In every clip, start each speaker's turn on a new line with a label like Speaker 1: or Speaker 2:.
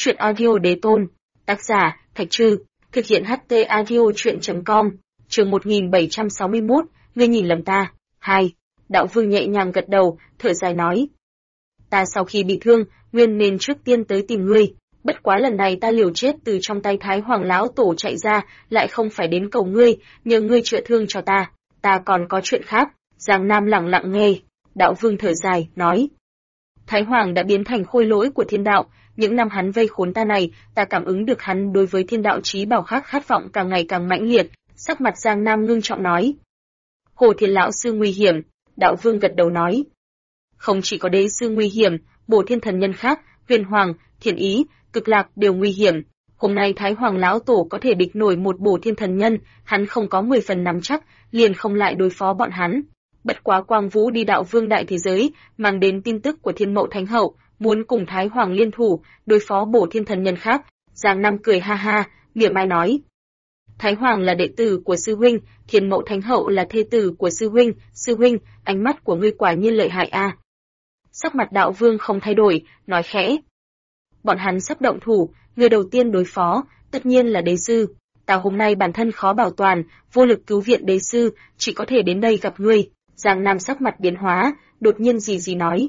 Speaker 1: Chuyện audio đế tôn. Tác giả, Thạch Trư. Thực hiện HT audio chuyện.com. Chương 1761, ngươi nhìn lầm ta. 2. Đạo Vương nhẹ nhàng gật đầu, thở dài nói. Ta sau khi bị thương, nguyên nên trước tiên tới tìm ngươi. Bất quá lần này ta liều chết từ trong tay Thái Hoàng lão tổ chạy ra, lại không phải đến cầu ngươi, nhờ ngươi chữa thương cho ta. Ta còn có chuyện khác. Giang Nam lặng lặng nghe. Đạo Vương thở dài, nói. Thái Hoàng đã biến thành khôi lỗi của thiên đạo, những năm hắn vây khốn ta này, ta cảm ứng được hắn đối với thiên đạo chí bảo khác khát vọng càng ngày càng mãnh liệt. Sắc mặt Giang Nam ngưng trọng nói. Hồ Thiên lão sư nguy hiểm. Đạo Vương gật đầu nói. Không chỉ có đế sư nguy hiểm, bổ thiên thần nhân khác, Huyền Hoàng, Thiên Ý, Cực Lạc đều nguy hiểm. Hôm nay Thái Hoàng lão tổ có thể địch nổi một bổ thiên thần nhân, hắn không có 10 phần nắm chắc, liền không lại đối phó bọn hắn. Bất quá Quang Vũ đi Đạo Vương đại thế giới, mang đến tin tức của Thiên Mậu Thánh Hậu, muốn cùng Thái Hoàng liên thủ, đối phó bổ thiên thần nhân khác. Giang Nam cười ha ha, mỉa mai nói. Thái Hoàng là đệ tử của sư huynh, Thiên Mậu Thánh Hậu là thê tử của sư huynh, ánh mắt của ngươi quả nhiên lợi hại a. Sắc mặt Đạo Vương không thay đổi, nói khẽ. Bọn hắn sắp động thủ, người đầu tiên đối phó, tất nhiên là đế sư. Ta hôm nay bản thân khó bảo toàn, vô lực cứu viện đế sư, chỉ có thể đến đây gặp ngươi. Giang Nam sắc mặt biến hóa, đột nhiên gì nói.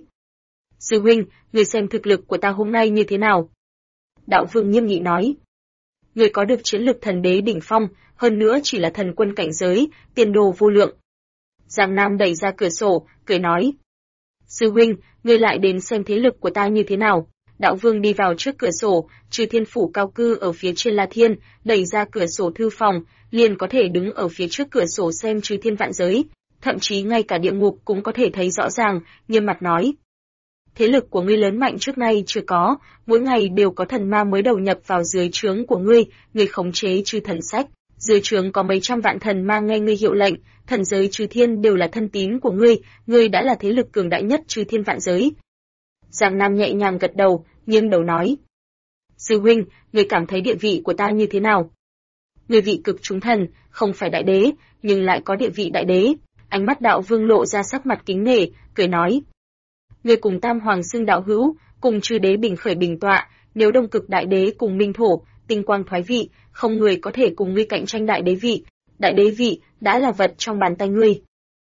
Speaker 1: Sư huynh, người xem thực lực của ta hôm nay như thế nào? Đạo Vương nghiêm nghị nói. Người có được chiến lực thần đế đỉnh phong, hơn nữa chỉ là thần quân cảnh giới, tiền đồ vô lượng. Giang Nam đẩy ra cửa sổ, cười nói. Sư huynh, người lại đến xem thế lực của ta như thế nào? Đạo Vương đi vào trước cửa sổ, Trừ Thiên phủ cao cư ở phía trên La Thiên, đẩy ra cửa sổ thư phòng, liền có thể đứng ở phía trước cửa sổ xem Trừ Thiên vạn giới, thậm chí ngay cả địa ngục cũng có thể thấy rõ ràng, nghiêm mặt nói. Thế lực của ngươi lớn mạnh trước nay chưa có, mỗi ngày đều có thần ma mới đầu nhập vào dưới trướng của ngươi, ngươi khống chế chư thần sách, dưới trướng có mấy trăm vạn thần ma nghe ngươi hiệu lệnh, thần giới Trừ Thiên đều là thân tín của ngươi đã là thế lực cường đại nhất Trừ Thiên vạn giới. Giang Nam nhẹ nhàng gật đầu, nghiêng đầu nói. Sư huynh, ngươi cảm thấy địa vị của ta như thế nào? Ngươi vị cực chúng thần, không phải đại đế, nhưng lại có địa vị đại đế. Ánh mắt Đạo Vương lộ ra sắc mặt kính nể, cười nói. Ngươi cùng Tam Hoàng xưng đạo hữu, cùng chư đế bình khởi bình tọa, nếu Đông Cực đại đế cùng Minh Thổ, tinh quang thoái vị, không người có thể cùng ngươi cạnh tranh đại đế vị. Đại đế vị đã là vật trong bàn tay ngươi.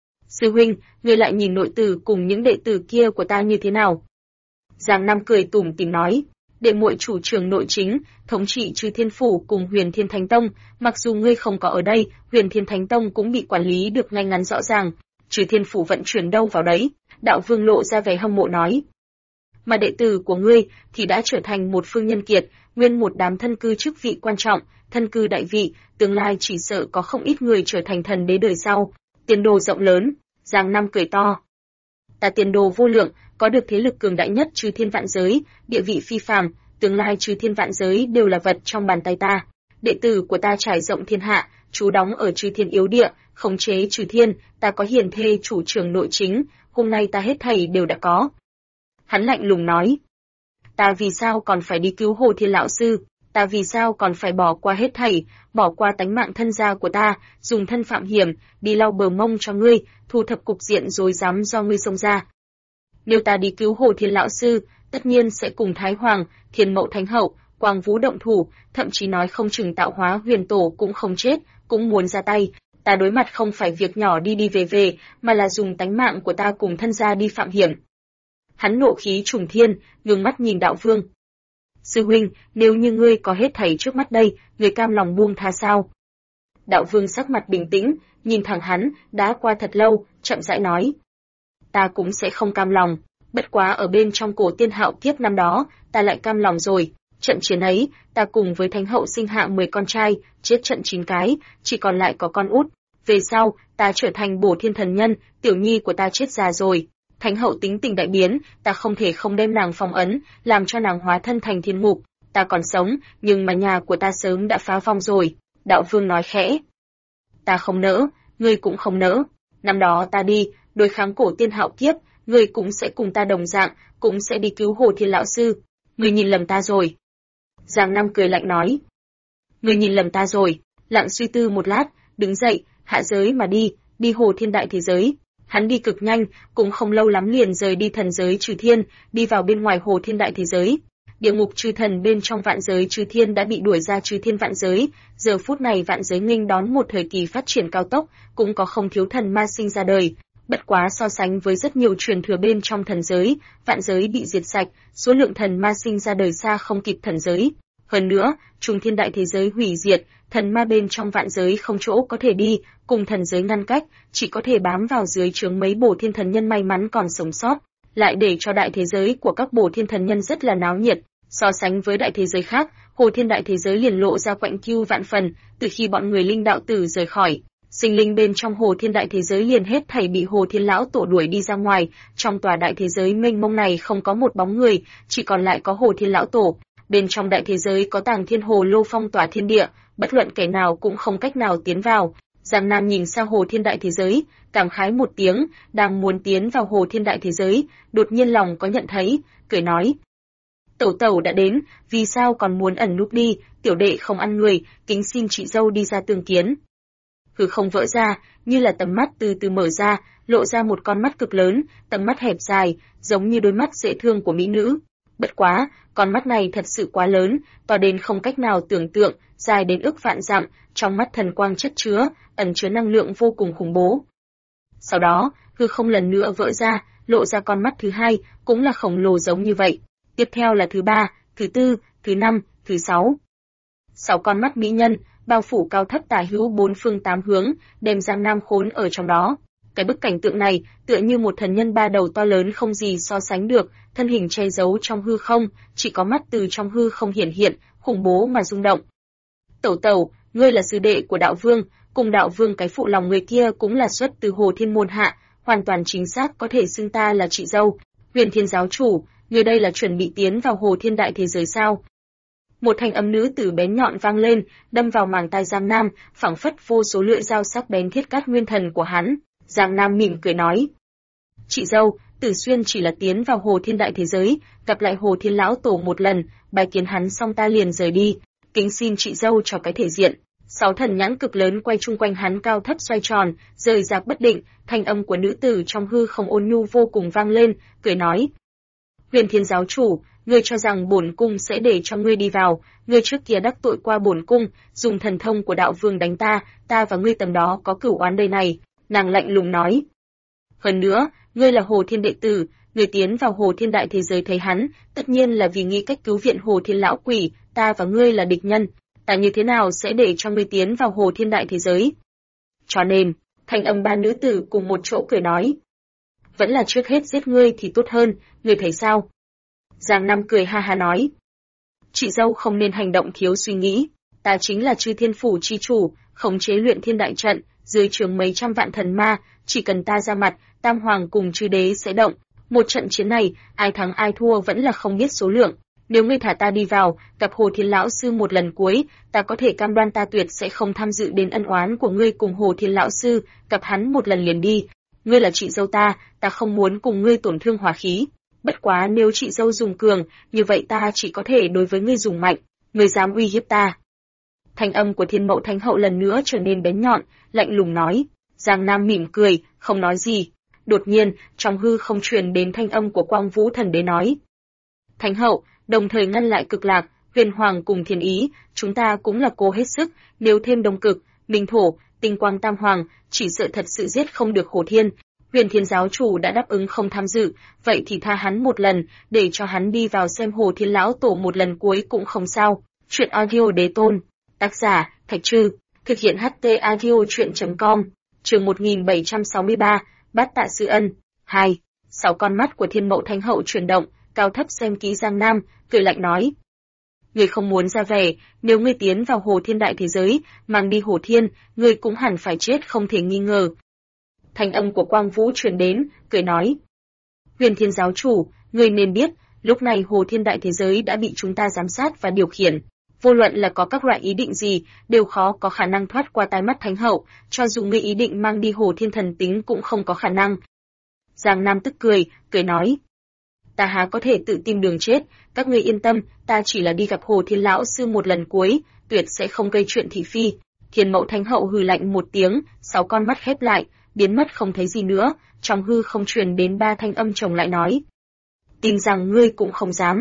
Speaker 1: Sư huynh, ngươi lại nhìn nội tử cùng những đệ tử kia của ta như thế nào? Giang Nam cười tủm tỉm nói. Đệ muội chủ trường nội chính, thống trị Trừ Thiên phủ cùng Huyền Thiên Thánh Tông, mặc dù ngươi không có ở đây, Huyền Thiên Thánh Tông cũng bị quản lý được ngay ngắn rõ ràng, Trừ Thiên phủ vận chuyển đâu vào đấy. Đạo Vương lộ ra vẻ hâm mộ nói. Mà đệ tử của ngươi thì đã trở thành một phương nhân kiệt, nguyên một đám thân cư chức vị quan trọng, thân cư đại vị, tương lai chỉ sợ có không ít người trở thành thần đế đời sau, tiền đồ rộng lớn. Giang Nam cười to. Ta tiền đồ vô lượng, có được thế lực cường đại nhất Trừ Thiên vạn giới, địa vị phi phàm, tương lai Trừ Thiên vạn giới đều là vật trong bàn tay ta. Đệ tử của ta trải rộng thiên hạ, trú đóng ở Trừ Thiên yếu địa, khống chế Trừ Thiên, ta có hiền thê chủ trường nội chính, hôm nay ta hết thảy đều đã có. Hắn lạnh lùng nói. Ta vì sao còn phải đi cứu Hồ Thiên lão sư? Ta vì sao còn phải bỏ qua hết thảy, bỏ qua tánh mạng thân gia của ta, dùng thân phạm hiểm, đi lau bờ mông cho ngươi, thu thập cục diện rồi dám do ngươi xông ra. Nếu ta đi cứu Hồ Thiên lão sư, tất nhiên sẽ cùng Thái Hoàng, Thiên Mậu Thánh Hậu, Quang Vũ động thủ, thậm chí nói không chừng Tạo Hóa Huyền Tổ cũng không chết, cũng muốn ra tay. Ta đối mặt không phải việc nhỏ đi về, mà là dùng tánh mạng của ta cùng thân gia đi phạm hiểm. Hắn nộ khí trùng thiên, ngước mắt nhìn Đạo Vương. Sư huynh, nếu như ngươi có hết thảy trước mắt đây, ngươi cam lòng buông tha sao? Đạo Vương sắc mặt bình tĩnh, nhìn thẳng hắn, đã qua thật lâu, chậm rãi nói. Ta cũng sẽ không cam lòng, bất quá ở bên trong cổ tiên hạo kiếp năm đó, ta lại cam lòng rồi. Trận chiến ấy, ta cùng với Thánh hậu sinh hạ 10 con trai, chết trận 9 cái, chỉ còn lại có con út. Về sau, ta trở thành bổ thiên thần nhân, tiểu nhi của ta chết già rồi. Thánh hậu tính tình đại biến, ta không thể không đem nàng phong ấn, làm cho nàng hóa thân thành thiên ngục. Ta còn sống, nhưng mà nhà của ta sớm đã phá vong rồi. Đạo Vương nói khẽ. Ta không nỡ, ngươi cũng không nỡ. Năm đó ta đi, đối kháng cổ tiên hạo kiếp, ngươi cũng sẽ cùng ta đồng dạng, cũng sẽ đi cứu Hồ Thiên lão sư. Ngươi nhìn lầm ta rồi. Giang Nam cười lạnh nói. Ngươi nhìn lầm ta rồi. Lặng suy tư một lát, đứng dậy, hạ giới mà đi Hồ Thiên đại thế giới. Hắn đi cực nhanh, cũng không lâu lắm liền rời đi thần giới Trừ Thiên, đi vào bên ngoài Hồ Thiên đại thế giới. Địa ngục chư thần bên trong vạn giới chư thiên đã bị đuổi ra chư thiên vạn giới, giờ phút này vạn giới nghênh đón một thời kỳ phát triển cao tốc, cũng có không thiếu thần ma sinh ra đời. Bất quá so sánh với rất nhiều truyền thừa bên trong thần giới, vạn giới bị diệt sạch, số lượng thần ma sinh ra đời xa không kịp thần giới. Hơn nữa, trung thiên đại thế giới hủy diệt, thần ma bên trong vạn giới không chỗ có thể đi, cùng thần giới ngăn cách, chỉ có thể bám vào dưới trướng mấy bổ thiên thần nhân may mắn còn sống sót, lại để cho đại thế giới của các bổ thiên thần nhân rất là náo nhiệt. So sánh với đại thế giới khác, Hồ Thiên đại thế giới liền lộ ra quạnh kiêu vạn phần, từ khi bọn người linh đạo tử rời khỏi, sinh linh bên trong Hồ Thiên đại thế giới liền hết thảy bị Hồ Thiên lão tổ đuổi đi ra ngoài, trong tòa đại thế giới mênh mông này không có một bóng người, chỉ còn lại có Hồ Thiên lão tổ. Bên trong đại thế giới có Tàng Thiên Hồ Lô phong tỏa thiên địa, bất luận kẻ nào cũng không cách nào tiến vào. Giang Nam nhìn sang Hồ Thiên đại thế giới, cảm khái một tiếng, đang muốn tiến vào Hồ Thiên đại thế giới, đột nhiên lòng có nhận thấy, cười nói: Tẩu tẩu đã đến, vì sao còn muốn ẩn núp đi, tiểu đệ không ăn người, kính xin chị dâu đi ra tương kiến. Hư không vỡ ra, như là tầm mắt từ từ mở ra, lộ ra một con mắt cực lớn, tầm mắt hẹp dài, giống như đôi mắt dễ thương của mỹ nữ. Bất quá, con mắt này thật sự quá lớn, to đến không cách nào tưởng tượng, dài đến ức vạn dặm, trong mắt thần quang chất chứa, ẩn chứa năng lượng vô cùng khủng bố. Sau đó, hư không lần nữa vỡ ra, lộ ra con mắt thứ hai, cũng là khổng lồ giống như vậy. Tiếp theo là thứ ba, thứ tư, thứ năm, thứ sáu. 6 con mắt mỹ nhân, bao phủ cao thấp tả hữu bốn phương tám hướng, đem Giang Nam khốn ở trong đó. Cái bức cảnh tượng này, tựa như một thần nhân ba đầu to lớn không gì so sánh được, thân hình che giấu trong hư không, chỉ có mắt từ trong hư không hiển hiện, khủng bố mà rung động. Tẩu tẩu, ngươi là sư đệ của đạo vương, cùng đạo vương cái phụ lòng người kia cũng là xuất từ Hồ Thiên môn hạ, hoàn toàn chính xác có thể xưng ta là chị dâu. Huyền Thiên giáo chủ, ngươi đây là chuẩn bị tiến vào Hồ Thiên đại thế giới sao? Một thanh âm nữ tử bén nhọn vang lên, đâm vào màng tai Giang Nam, phảng phất vô số lưỡi dao sắc bén thiết cắt nguyên thần của hắn. Giang Nam mỉm cười nói: Chị dâu, Tử Xuyên chỉ là tiến vào Hồ Thiên đại thế giới, gặp lại Hồ Thiên lão tổ một lần, bái kiến hắn xong ta liền rời đi, kính xin chị dâu cho cái thể diện. 6 thần nhãn cực lớn quay chung quanh hắn cao thấp xoay tròn, rời rạc bất định, thanh âm của nữ tử trong hư không ôn nhu vô cùng vang lên, cười nói: Huyền Thiên giáo chủ, ngươi cho rằng bổn cung sẽ để cho ngươi đi vào, ngươi trước kia đắc tội qua bổn cung, dùng thần thông của đạo vương đánh ta, ta và ngươi tầm đó có cửu oán đây này. Nàng lạnh lùng nói. Hơn nữa, ngươi là Hồ Thiên đệ tử, ngươi tiến vào Hồ Thiên đại thế giới thấy hắn, tất nhiên là vì nghĩ cách cứu viện Hồ Thiên lão quỷ, ta và ngươi là địch nhân, ta như thế nào sẽ để cho ngươi tiến vào Hồ Thiên đại thế giới? Cho nên, thanh âm ba nữ tử cùng một chỗ cười nói. Vẫn là trước hết giết ngươi thì tốt hơn, ngươi thấy sao? Giang Nam cười ha ha nói. Chị dâu không nên hành động thiếu suy nghĩ, ta chính là Chư Thiên Phủ chi chủ, khống chế luyện thiên đại trận, dưới trướng mấy trăm vạn thần ma, chỉ cần ta ra mặt, Tam Hoàng cùng Chư Đế sẽ động. Một trận chiến này, ai thắng ai thua vẫn là không biết số lượng. Nếu ngươi thả ta đi vào, gặp Hồ Thiên lão sư một lần cuối, ta có thể cam đoan ta tuyệt sẽ không tham dự đến ân oán của ngươi cùng Hồ Thiên lão sư, gặp hắn một lần liền đi. Ngươi là chị dâu ta không muốn cùng ngươi tổn thương hòa khí. Bất quá nếu chị dâu dùng cường, như vậy ta chỉ có thể đối với ngươi dùng mạnh, ngươi dám uy hiếp ta. Thanh âm của Thiên Mậu Thánh Hậu lần nữa trở nên bén nhọn, lạnh lùng nói. Giang Nam mỉm cười, không nói gì. Đột nhiên, trong hư không truyền đến thanh âm của Quang Vũ Thần Đế nói. Thánh Hậu, đồng thời ngăn lại Cực Lạc, Huyền Hoàng cùng Thiên Ý, chúng ta cũng là cố hết sức, nếu thêm Đông Cực, Minh Thổ, Tinh Quang Tam Hoàng, chỉ sợ thật sự giết không được Hồ Thiên. Huyền Thiên giáo chủ đã đáp ứng không tham dự, vậy thì tha hắn một lần, để cho hắn đi vào xem Hồ Thiên lão tổ một lần cuối cũng không sao. Chuyện audio đế tôn, tác giả Thạch Trư, thực hiện HT audio truyện.com, chương 1763, Bát Tạ Sư Ân. 2. 6 con mắt của Thiên Mậu Thánh Hậu chuyển động, cao thấp xem kỹ Giang Nam, cười lạnh nói. Ngươi không muốn ra vẻ, nếu ngươi tiến vào Hồ Thiên đại thế giới, mang đi Hồ Thiên, ngươi cũng hẳn phải chết không thể nghi ngờ. Thanh âm của Quang Vũ truyền đến, cười nói. Huyền Thiên giáo chủ, ngươi nên biết, lúc này Hồ Thiên đại thế giới đã bị chúng ta giám sát và điều khiển. Vô luận là có các loại ý định gì, đều khó có khả năng thoát qua tai mắt Thánh Hậu, cho dù ngươi ý định mang đi Hồ Thiên thần tính cũng không có khả năng. Giang Nam tức cười nói. Ta há có thể tự tìm đường chết, các ngươi yên tâm, ta chỉ là đi gặp Hồ Thiên lão sư một lần cuối, tuyệt sẽ không gây chuyện thị phi. Thiên Mậu Thánh Hậu hừ lạnh một tiếng, 6 con mắt khép lại, biến mất không thấy gì nữa, trong hư không truyền đến 3 thanh âm chồng lại nói. Tin rằng ngươi cũng không dám.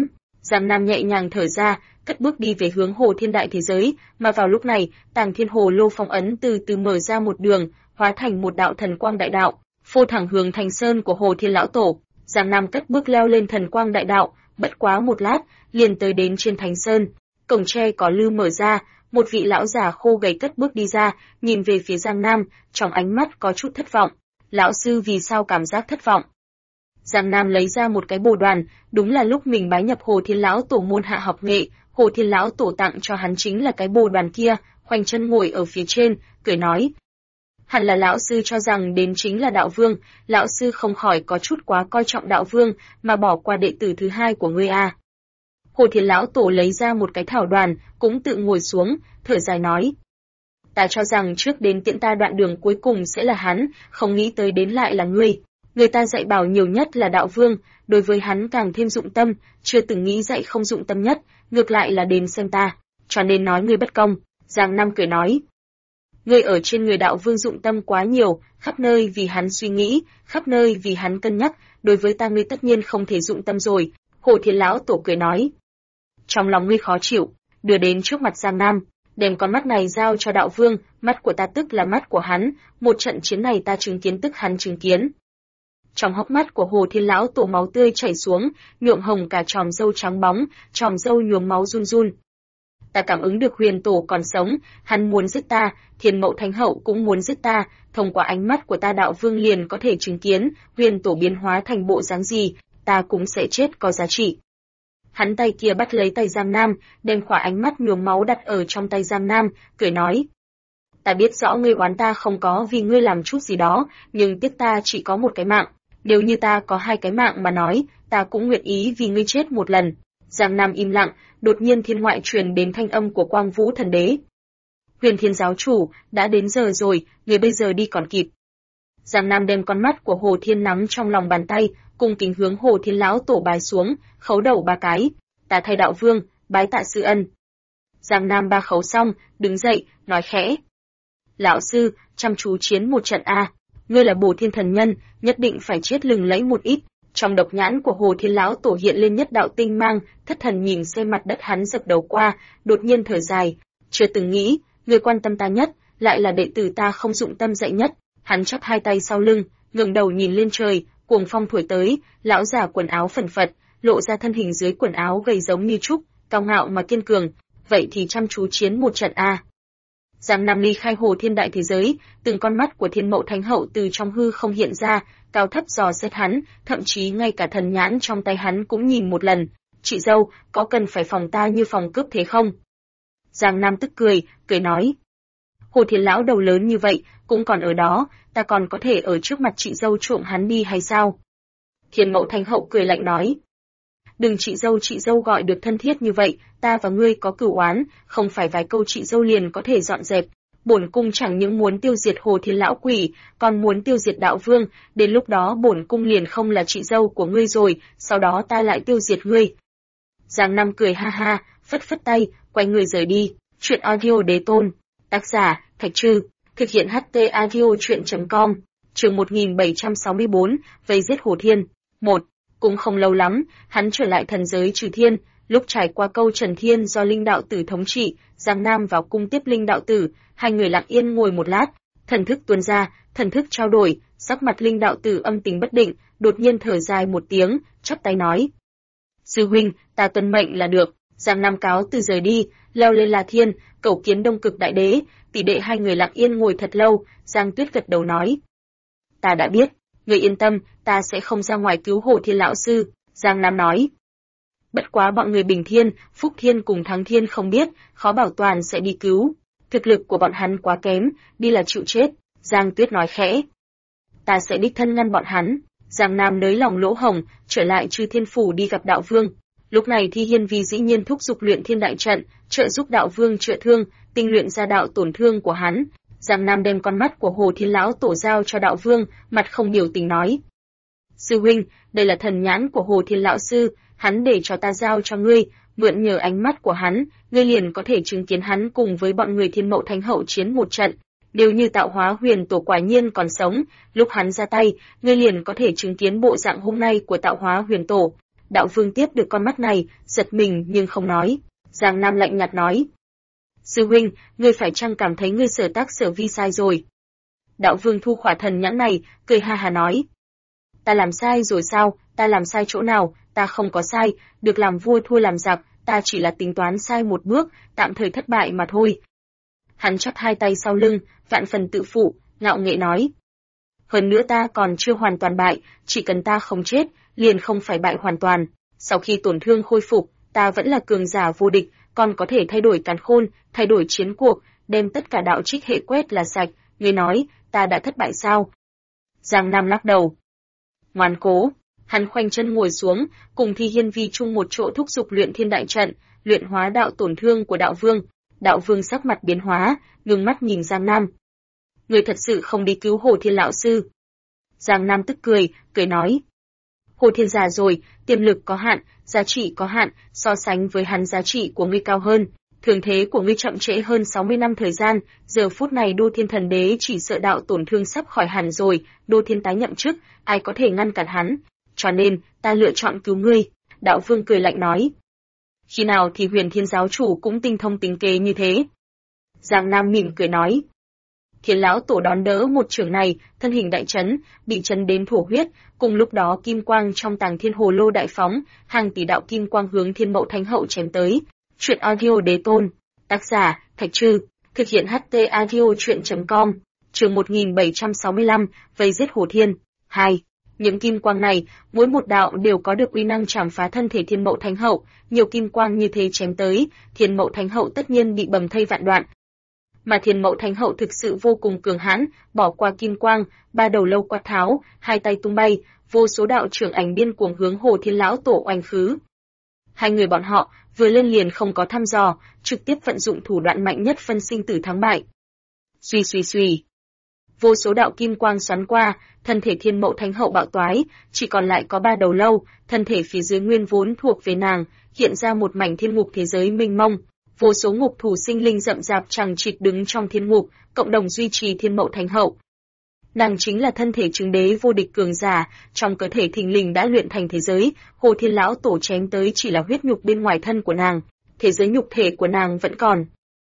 Speaker 1: Giang Nam nhẹ nhàng thở ra, cất bước đi về hướng Hồ Thiên Đại Thế Giới, mà vào lúc này, Tàng Thiên Hồ Lô phong ấn từ từ mở ra một đường, hóa thành một đạo thần quang đại đạo, phô thẳng hướng Thành Sơn của Hồ Thiên lão tổ. Giang Nam cất bước leo lên thần quang đại đạo, bất quá một lát, liền tới đến trên Thành Sơn. Cổng tre có lư mở ra, một vị lão già khô gầy cất bước đi ra, nhìn về phía Giang Nam, trong ánh mắt có chút thất vọng. Lão sư vì sao cảm giác thất vọng? Giang Nam lấy ra một cái bồ đoàn, đúng là lúc mình bái nhập Hồ Thiên lão tổ môn hạ học nghệ, Hồ Thiên lão tổ tặng cho hắn chính là cái bồ đoàn kia, khoanh chân ngồi ở phía trên, cười nói: hẳn là lão sư cho rằng đến chính là đạo vương, lão sư không khỏi có chút quá coi trọng đạo vương, mà bỏ qua đệ tử thứ hai của ngươi à. Hồ Thiên lão tổ lấy ra một cái thảo đoàn, cũng tự ngồi xuống, thở dài nói: ta cho rằng trước đến tiễn ta đoạn đường cuối cùng sẽ là hắn, không nghĩ tới đến lại là ngươi. Người ta dạy bảo nhiều nhất là đạo vương, đối với hắn càng thêm dụng tâm, chưa từng nghĩ dạy không dụng tâm nhất, ngược lại là đến xem ta, cho nên nói ngươi bất công. Giang Nam cười nói: ngươi ở trên người đạo vương dụng tâm quá nhiều, khắp nơi vì hắn suy nghĩ, khắp nơi vì hắn cân nhắc, đối với ta ngươi tất nhiên không thể dụng tâm rồi. Hồ Thiên lão tổ cười nói: trong lòng ngươi khó chịu, đưa đến trước mặt Giang Nam, đem con mắt này giao cho đạo vương, mắt của ta tức là mắt của hắn, một trận chiến này ta chứng kiến tức hắn chứng kiến. Trong hốc mắt của Hồ Thiên lão tổ máu tươi chảy xuống, nhuộm hồng cả tròm râu trắng bóng, tròm râu nhuốm máu run run. Ta cảm ứng được Huyền Tổ còn sống, hắn muốn giết ta, Thiên Mậu Thánh Hậu cũng muốn giết ta, thông qua ánh mắt của ta đạo vương liền có thể chứng kiến Huyền Tổ biến hóa thành bộ dáng gì, ta cũng sẽ chết có giá trị. Hắn tay kia bắt lấy tay Giang Nam, đem khỏa ánh mắt nhuốm máu đặt ở trong tay Giang Nam, cười nói: ta biết rõ ngươi oán ta không có vì ngươi làm chút gì đó, nhưng tiếc ta chỉ có một cái mạng. Nếu như ta có hai cái mạng mà nói, ta cũng nguyện ý vì ngươi chết một lần. Giang Nam im lặng, đột nhiên thiên ngoại truyền đến thanh âm của Quang Vũ Thần Đế. Huyền Thiên giáo chủ, đã đến giờ rồi, người bây giờ đi còn kịp. Giang Nam đem con mắt của Hồ Thiên nắm trong lòng bàn tay, cung kính hướng Hồ Thiên lão tổ bái xuống, khấu đầu 3 cái. Ta thay đạo vương, bái tạ sư ân. Giang Nam 3 khấu xong, đứng dậy, nói khẽ: lão sư, chăm chú chiến một trận a. Ngươi là Bổ Thiên thần nhân, nhất định phải chết lừng lẫy một ít. Trong độc nhãn của Hồ Thiên lão tổ hiện lên nhất đạo tinh mang, thất thần nhìn xem mặt đất hắn dập đầu qua, đột nhiên thở dài, chưa từng nghĩ, người quan tâm ta nhất, lại là đệ tử ta không dụng tâm dạy nhất. Hắn chắp hai tay sau lưng, ngẩng đầu nhìn lên trời, cuồng phong thổi tới, lão già quần áo phần phật, lộ ra thân hình dưới quần áo gầy giống như trúc, cao ngạo mà kiên cường. Vậy thì chăm chú chiến một trận a. Giang Nam ly khai Hồ Thiên Đại Thế Giới, từng con mắt của Thiên Mậu Thánh Hậu từ trong hư không hiện ra, cao thấp dò xét hắn, thậm chí ngay cả thần nhãn trong tay hắn cũng nhìn một lần. Chị dâu, có cần phải phòng ta như phòng cướp thế không? Giang Nam tức cười, cười nói: Hồ Thiên lão đầu lớn như vậy, cũng còn ở đó, ta còn có thể ở trước mặt chị dâu trộm hắn đi hay sao? Thiên Mậu Thánh Hậu cười lạnh nói: đừng chị dâu gọi được thân thiết như vậy, ta và ngươi có cửu oán, không phải vài câu chị dâu liền có thể dọn dẹp. Bổn cung chẳng những muốn tiêu diệt Hồ Thiên lão quỷ, còn muốn tiêu diệt đạo vương, đến lúc đó bổn cung liền không là chị dâu của ngươi rồi, sau đó ta lại tiêu diệt ngươi. Giang Nam cười ha ha, phất phất tay, quay người rời đi. Chuyện audio đế tôn, tác giả Thạch Trư, thực hiện HT audio truyện.com, chương 1764, vây giết Hồ Thiên. 1. Cũng không lâu lắm, hắn trở lại thần giới Trừ Thiên, lúc trải qua câu Trần Thiên do Linh đạo tử thống trị, Giang Nam vào cung tiếp Linh đạo tử, hai người lặng yên ngồi một lát, thần thức tuôn ra, thần thức trao đổi, sắc mặt Linh đạo tử âm tình bất định, đột nhiên thở dài một tiếng, chắp tay nói: sư huynh, ta tuân mệnh là được. Giang Nam cáo từ rời đi, leo lên La Thiên, cầu kiến Đông Cực Đại Đế. Tỷ đệ hai người lặng yên ngồi thật lâu, Giang Tuyết gật đầu nói: ta đã biết, người yên tâm, ta sẽ không ra ngoài cứu Hồ Thiên lão sư. Giang Nam nói: bất quá bọn người Bình Thiên, Phúc Thiên cùng Thắng Thiên không biết, khó bảo toàn sẽ đi cứu. Thực lực của bọn hắn quá kém, đi là chịu chết. Giang Tuyết nói khẽ: ta sẽ đích thân ngăn bọn hắn. Giang Nam nới lòng lỗ hổng, trở lại Chư Thiên Phủ đi gặp đạo vương. Lúc này Thi Hiên Vi dĩ nhiên thúc giục luyện thiên đại trận, trợ giúp đạo vương chữa thương, tinh luyện ra đạo tổn thương của hắn. Giang Nam đem con mắt của Hồ Thiên lão tổ giao cho đạo vương, mặt không biểu tình nói: sư huynh, đây là thần nhãn của Hồ Thiên lão sư, hắn để cho ta giao cho ngươi, mượn nhờ ánh mắt của hắn, ngươi liền có thể chứng kiến hắn cùng với bọn người Thiên Mậu Thánh Hậu chiến một trận. Nếu như Tạo Hóa Huyền Tổ quả nhiên còn sống, lúc hắn ra tay, ngươi liền có thể chứng kiến bộ dạng hôm nay của Tạo Hóa Huyền Tổ. Đạo Vương tiếp được con mắt này, giật mình nhưng không nói. Giang Nam lạnh nhạt nói: Sư huynh, ngươi phải chăng cảm thấy ngươi sở tác sở vi sai rồi? Đạo Vương thu khỏa thần nhãn này, cười ha ha nói: Ta làm sai rồi sao? Ta làm sai chỗ nào? Ta không có sai, được làm vua thua làm giặc, ta chỉ là tính toán sai một bước, tạm thời thất bại mà thôi. Hắn chắp hai tay sau lưng, vạn phần tự phụ, ngạo nghễ nói: Hơn nữa ta còn chưa hoàn toàn bại, chỉ cần ta không chết, liền không phải bại hoàn toàn. Sau khi tổn thương khôi phục, ta vẫn là cường giả vô địch, còn có thể thay đổi càn khôn, thay đổi chiến cuộc, đem tất cả đạo trích hệ quét là sạch. Ngươi nói, ta đã thất bại sao? Giang Nam lắc đầu. Ngoan cố. Hắn khoanh chân ngồi xuống, cùng Thi Hiên Vi chung một chỗ thúc giục luyện thiên đại trận, luyện hóa đạo tổn thương của đạo vương. Đạo vương sắc mặt biến hóa, ngưng mắt nhìn Giang Nam. Người thật sự không đi cứu Hồ Thiên lão sư? Giang Nam tức cười, cười nói: Hồ Thiên già rồi, tiềm lực có hạn, giá trị có hạn, so sánh với hắn giá trị của ngươi cao hơn. Thường thế của ngươi chậm trễ hơn 60 năm thời gian, giờ phút này Đô Thiên Thần Đế chỉ sợ đạo tổn thương sắp khỏi hẳn rồi, Đô Thiên tái nhậm chức, ai có thể ngăn cản hắn? Cho nên, ta lựa chọn cứu ngươi. Đạo Vương cười lạnh nói: Khi nào thì Huyền Thiên giáo chủ cũng tinh thông tính kế như thế? Giang Nam mỉm cười nói: Thiên lão tổ đón đỡ một trường này, thân hình đại chấn, bị chấn đến thổ huyết, cùng lúc đó kim quang trong Tàng Thiên Hồ Lô đại phóng, hàng tỷ đạo kim quang hướng Thiên Mậu Thánh Hậu chém tới. Truyện audio đế tôn, tác giả Thạch Trư, thực hiện HT audio truyện.com, chương 1765, vây giết Hồ Thiên. 2. Những kim quang này, mỗi một đạo đều có được uy năng chảm phá thân thể Thiên Mậu Thánh Hậu, nhiều kim quang như thế chém tới, Thiên Mậu Thánh Hậu tất nhiên bị bầm thây vạn đoạn. Mà Thiên Mậu Thánh Hậu thực sự vô cùng cường hãn, bỏ qua kim quang, ba đầu lâu quát tháo, hai tay tung bay, vô số đạo trưởng ảnh điên cuồng hướng Hồ Thiên lão tổ oanh khứ. Hai người bọn họ vừa lên liền không có thăm dò, trực tiếp vận dụng thủ đoạn mạnh nhất phân sinh tử thắng bại. Suy suy suy, vô số đạo kim quang xoắn qua, thân thể Thiên Mậu Thánh Hậu bạo toái, chỉ còn lại có ba đầu lâu, thân thể phía dưới nguyên vốn thuộc về nàng, hiện ra một mảnh thiên ngục thế giới mênh mông. Vô số ngục thủ sinh linh rậm rạp chằng chịt đứng trong thiên ngục, cộng đồng duy trì Thiên Mậu Thánh Hậu. Nàng chính là thân thể chứng đế vô địch cường giả, trong cơ thể thình lình đã luyện thành thế giới, Hồ Thiên lão tổ chém tới chỉ là huyết nhục bên ngoài thân của nàng, thế giới nhục thể của nàng vẫn còn.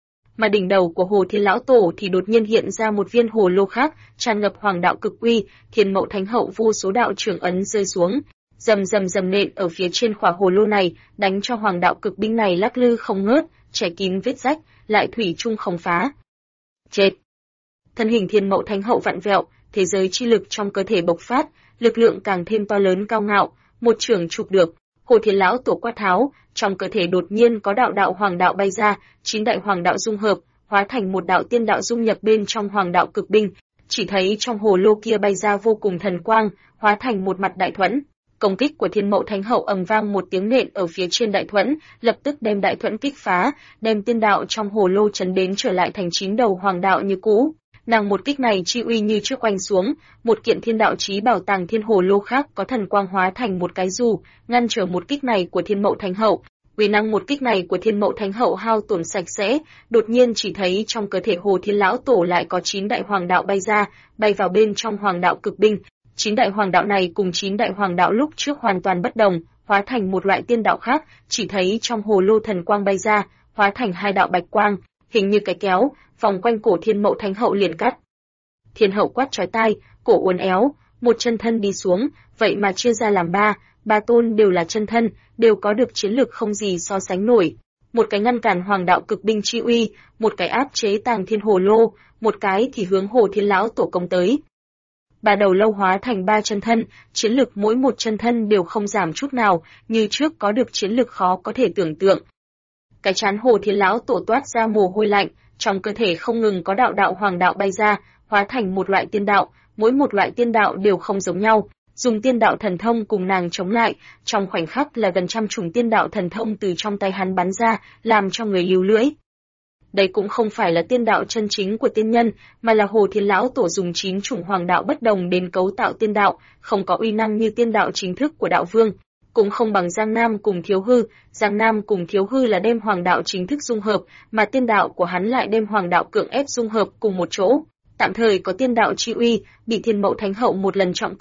Speaker 1: Mà đỉnh đầu của Hồ Thiên lão tổ thì đột nhiên hiện ra một viên hồ lô khác, tràn ngập hoàng đạo cực uy, Thiên Mậu Thánh Hậu vô số đạo trưởng ấn rơi xuống, rầm rầm rầm nện ở phía trên khỏa hồ lô này, đánh cho hoàng đạo cực binh này lắc lư không ngớt, chảy kín vết rách, lại thủy chung không phá. Chết! Thân hình Thiên Mậu Thánh Hậu vặn vẹo, thế giới chi lực trong cơ thể bộc phát, lực lượng càng thêm to lớn cao ngạo, một trường chụp được, Hồ Thiên lão tổ quát tháo, trong cơ thể đột nhiên có đạo đạo hoàng đạo bay ra, 9 đại hoàng đạo dung hợp, hóa thành một đạo tiên đạo dung nhập bên trong hoàng đạo cực binh, chỉ thấy trong hồ lô kia bay ra vô cùng thần quang, hóa thành một mặt đại thuẫn. Công kích của Thiên Mậu Thánh Hậu ầm vang một tiếng nện ở phía trên đại thuẫn, lập tức đem đại thuẫn kích phá, đem tiên đạo trong hồ lô chấn đến trở lại thành 9 đầu hoàng đạo như cũ. Nàng một kích này chi uy như trước oanh xuống, một kiện thiên đạo chí bảo tàng thiên hồ lô khác có thần quang hóa thành một cái dù, ngăn trở một kích này của Thiên Mậu Thánh Hậu. Uy năng một kích này của Thiên Mậu Thánh Hậu hao tổn sạch sẽ, đột nhiên chỉ thấy trong cơ thể Hồ Thiên lão tổ lại có 9 đại hoàng đạo bay ra, bay vào bên trong hoàng đạo cực binh. 9 đại hoàng đạo này cùng 9 đại hoàng đạo lúc trước hoàn toàn bất đồng, hóa thành một loại tiên đạo khác, chỉ thấy trong hồ lô thần quang bay ra, hóa thành hai đạo bạch quang, hình như cái kéo, vòng quanh cổ Thiên Mậu Thánh Hậu liền cắt. Thiên hậu quát chói tai, cổ uốn éo, một chân thân đi xuống, vậy mà chia ra làm ba tôn đều là chân thân, đều có được chiến lực không gì so sánh nổi. Một cái ngăn cản hoàng đạo cực binh chi uy, một cái áp chế Tàng Thiên Hồ Lô, một cái thì hướng Hồ Thiên lão tổ công tới. Ba đầu lâu hóa thành ba chân thân, chiến lực mỗi một chân thân đều không giảm chút nào, như trước có được chiến lực khó có thể tưởng tượng. Cái trán Hồ Thiên lão tổ toát ra mồ hôi lạnh, trong cơ thể không ngừng có đạo đạo hoàng đạo bay ra, hóa thành một loại tiên đạo, mỗi một loại tiên đạo đều không giống nhau, dùng tiên đạo thần thông cùng nàng chống lại, trong khoảnh khắc là gần trăm chủng tiên đạo thần thông từ trong tay hắn bắn ra, làm cho người líu lưỡi. Đây cũng không phải là tiên đạo chân chính của tiên nhân, mà là Hồ Thiên lão tổ dùng 9 chủng hoàng đạo bất đồng đến cấu tạo tiên đạo, không có uy năng như tiên đạo chính thức của đạo vương, cũng không bằng Giang Nam cùng Thiếu Hư. Giang Nam cùng Thiếu Hư là đem hoàng đạo chính thức dung hợp, mà tiên đạo của hắn lại đem hoàng đạo cưỡng ép dung hợp cùng một chỗ. Tạm thời có tiên đạo chi uy, bị Thiên Mậu Thánh Hậu một lần trọng kích,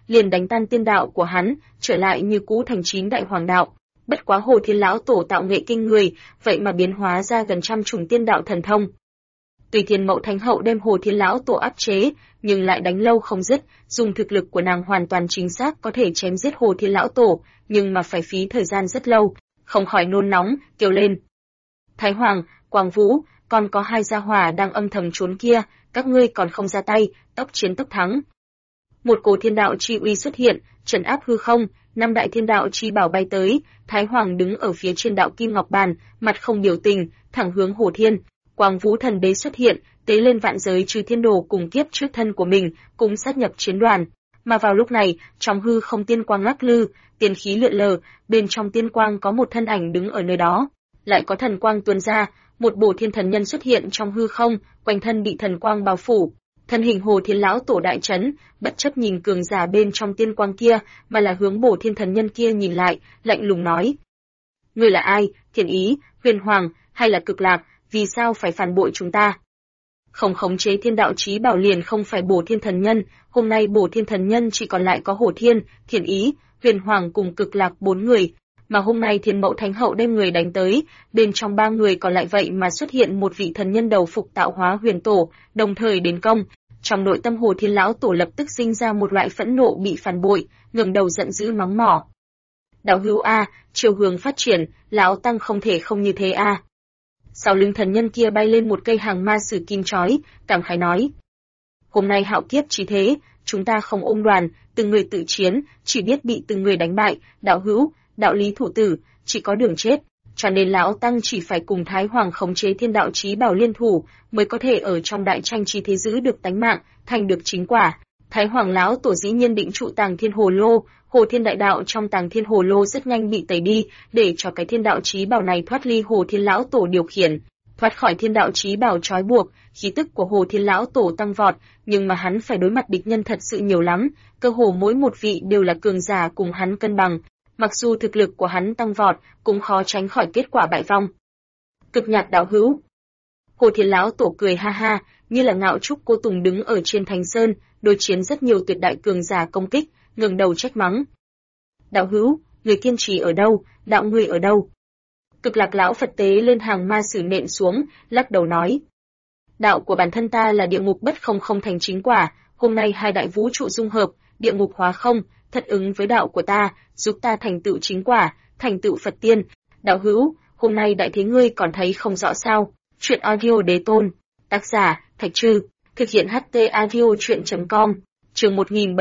Speaker 1: liền đánh tan tiên đạo của hắn, trở lại như cũ thành 9 đại hoàng đạo. Bất quá Hồ Thiên lão tổ tạo nghệ kinh người, vậy mà biến hóa ra gần trăm chủng tiên đạo thần thông. Tuy Thiên Mậu Thánh Hậu đem Hồ Thiên lão tổ áp chế, nhưng lại đánh lâu không dứt, dùng thực lực của nàng hoàn toàn chính xác có thể chém giết Hồ Thiên lão tổ, nhưng mà phải phí thời gian rất lâu, không khỏi nôn nóng, kêu lên: Thái Hoàng, Quang Vũ, còn có hai gia hỏa đang âm thầm trốn kia, các ngươi còn không ra tay, tốc chiến tốc thắng. Một cỗ thiên đạo chi uy xuất hiện, trấn áp hư không, 5 đại thiên đạo chi bảo bay tới, Thái Hoàng đứng ở phía trên đạo kim ngọc bàn, mặt không biểu tình, thẳng hướng Hồ Thiên. Quang Vũ thần đế xuất hiện, tế lên vạn giới trừ thiên đồ cùng kiếp trước thân của mình, cùng sát nhập chiến đoàn. Mà vào lúc này, trong hư không tiên quang lắc lư, tiên khí lượn lờ, bên trong tiên quang có một thân ảnh đứng ở nơi đó, lại có thần quang tuôn ra, một bổ thiên thần nhân xuất hiện trong hư không, quanh thân bị thần quang bao phủ. Thân hình Hồ Thiên lão tổ đại chấn, bất chấp nhìn cường giả bên trong tiên quang kia, mà là hướng bổ thiên thần nhân kia nhìn lại, lạnh lùng nói: Ngươi là ai, Thiên Ý, Huyền Hoàng, hay là Cực Lạc, vì sao phải phản bội chúng ta? Không khống chế thiên đạo chí bảo liền không phải bổ thiên thần nhân, hôm nay bổ thiên thần nhân chỉ còn lại có Hồ Thiên, Thiên Ý, Huyền Hoàng cùng Cực Lạc 4 người. Mà hôm nay Thiên Mậu Thánh Hậu đem người đánh tới, bên trong 3 người còn lại vậy mà xuất hiện một vị thần nhân đầu phục tạo hóa huyền tổ, đồng thời đến công. Trong nội tâm Hồ Thiên lão tổ lập tức sinh ra một loại phẫn nộ bị phản bội, ngẩng đầu giận dữ mắng mỏ: Đạo hữu a, chiều hướng phát triển, lão tăng không thể không như thế a. Sau lưng thần nhân kia bay lên một cây hàng ma sử kim chói, cảm khái nói: Hôm nay hạo kiếp chí thế, chúng ta không ôm đoàn, từng người tự chiến, chỉ biết bị từng người đánh bại, đạo hữu, đạo lý thủ tử, chỉ có đường chết. Cho nên lão tăng chỉ phải cùng Thái Hoàng khống chế thiên đạo chí bảo liên thủ, mới có thể ở trong đại tranh chi thế giữ được tánh mạng, thành được chính quả. Thái Hoàng lão tổ dĩ nhiên định trụ Tàng Thiên Hồ Lô, Hồ Thiên đại đạo trong Tàng Thiên Hồ Lô rất nhanh bị tẩy đi, để cho cái thiên đạo chí bảo này thoát ly Hồ Thiên lão tổ điều khiển, thoát khỏi thiên đạo chí bảo trói buộc. Khí tức của Hồ Thiên lão tổ tăng vọt, nhưng mà hắn phải đối mặt địch nhân thật sự nhiều lắm, cơ hồ mỗi một vị đều là cường giả cùng hắn cân bằng. Mặc dù thực lực của hắn tăng vọt, cũng khó tránh khỏi kết quả bại vong. Cực Nhạc đạo hữu. Hồ Thiên lão tổ cười ha ha, như là ngạo trúc cô tùng đứng ở trên thành sơn, đối chiến rất nhiều tuyệt đại cường giả công kích, ngẩng đầu trách mắng: Đạo hữu, người kiên trì ở đâu, đạo ngươi ở đâu? Cực Lạc lão Phật tế lên hàng ma sử nện xuống, lắc đầu nói: Đạo của bản thân ta là địa ngục bất không không thành chính quả, hôm nay hai đại vũ trụ dung hợp, địa ngục hóa không, thật ứng với đạo của ta, giúp ta thành tựu chính quả, thành tựu Phật tiên. Đạo hữu, hôm nay đại thế ngươi còn thấy không rõ sao? Truyện audio đế tôn, tác giả Thạch Trư, thực hiện HT audio truyện.com, chương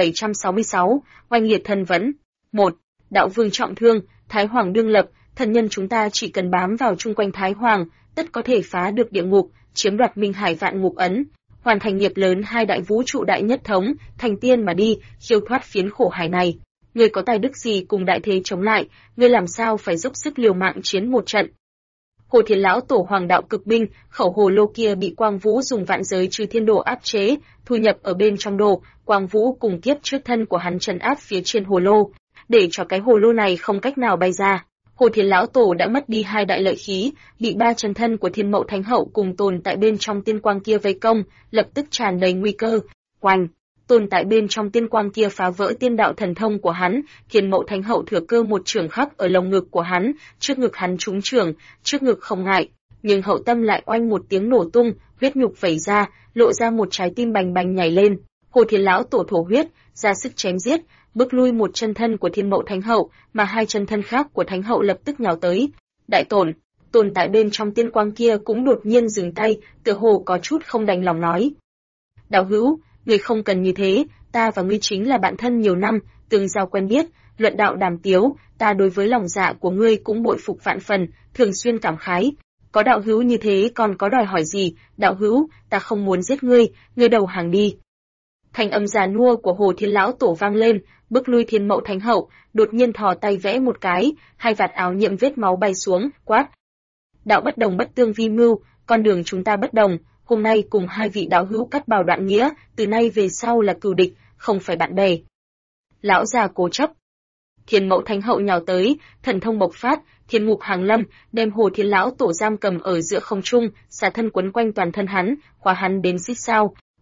Speaker 1: 1766, oanh liệt thân vấn. 1. Đạo vương trọng thương, Thái Hoàng đương lập, thần nhân chúng ta chỉ cần bám vào chung quanh Thái Hoàng, tất có thể phá được địa ngục, chiếm đoạt Minh Hải vạn ngục ấn, hoàn thành nghiệp lớn hai đại vũ trụ đại nhất thống, thành tiên mà đi, khiêu thoát phiến khổ hải này. Ngươi có tài đức gì cùng đại thế chống lại, ngươi làm sao phải dốc sức liều mạng chiến một trận? Hồ Thiên lão tổ hoàng đạo cực binh, khẩu hồ lô kia bị Quang Vũ dùng vạn giới trừ thiên đồ áp chế, thu nhập ở bên trong đồ, Quang Vũ cùng kiếp trước thân của hắn trấn áp phía trên hồ lô, để cho cái hồ lô này không cách nào bay ra. Hồ Thiên lão tổ đã mất đi hai đại lợi khí, bị 3 chân thân của Thiên Mậu Thánh Hậu cùng tồn tại bên trong tiên quang kia vây công, lập tức tràn đầy nguy cơ. Oanh! Tồn tại bên trong tiên quang kia phá vỡ tiên đạo thần thông của hắn, Thiên Mậu Thánh Hậu thừa cơ một chưởng khắc ở lồng ngực của hắn, trước ngực hắn trúng chưởng, trước ngực không ngại, nhưng hậu tâm lại oanh một tiếng nổ tung, huyết nhục vẩy ra, lộ ra một trái tim bành bành nhảy lên. Hồ Thiên lão tổ thổ huyết, ra sức chém giết, bước lui một chân thân của Thiên Mậu Thánh Hậu, mà 2 chân thân khác của Thánh Hậu lập tức nhào tới. Đại tổn, tồn tại bên trong tiên quang kia cũng đột nhiên dừng tay, tựa hồ có chút không đành lòng nói: Đạo hữu, ngươi không cần như thế, ta và ngươi chính là bạn thân nhiều năm, tương giao quen biết, luận đạo đàm tiếu, ta đối với lòng dạ của ngươi cũng bội phục vạn phần, thường xuyên cảm khái. Có đạo hữu như thế còn có đòi hỏi gì? Đạo hữu, ta không muốn giết ngươi, ngươi đầu hàng đi. Thanh âm già nua của Hồ Thiên lão tổ vang lên, bước lui Thiên Mậu Thánh Hậu, đột nhiên thò tay vẽ một cái, 2 vạt áo nhiễm vết máu bay xuống, quát: Đạo bất đồng bất tương vi mưu, con đường chúng ta bất đồng, hôm nay cùng 2 vị đạo hữu cắt bào đoạn nghĩa, từ nay về sau là cừu địch, không phải bạn bè. Lão già cố chấp. Thiên Mậu Thánh Hậu nhào tới, thần thông bộc phát, thiên ngục hàng lâm, đem Hồ Thiên lão tổ giam cầm ở giữa không trung, xà thân quấn quanh toàn thân hắn, khóa hắn đến xít sao.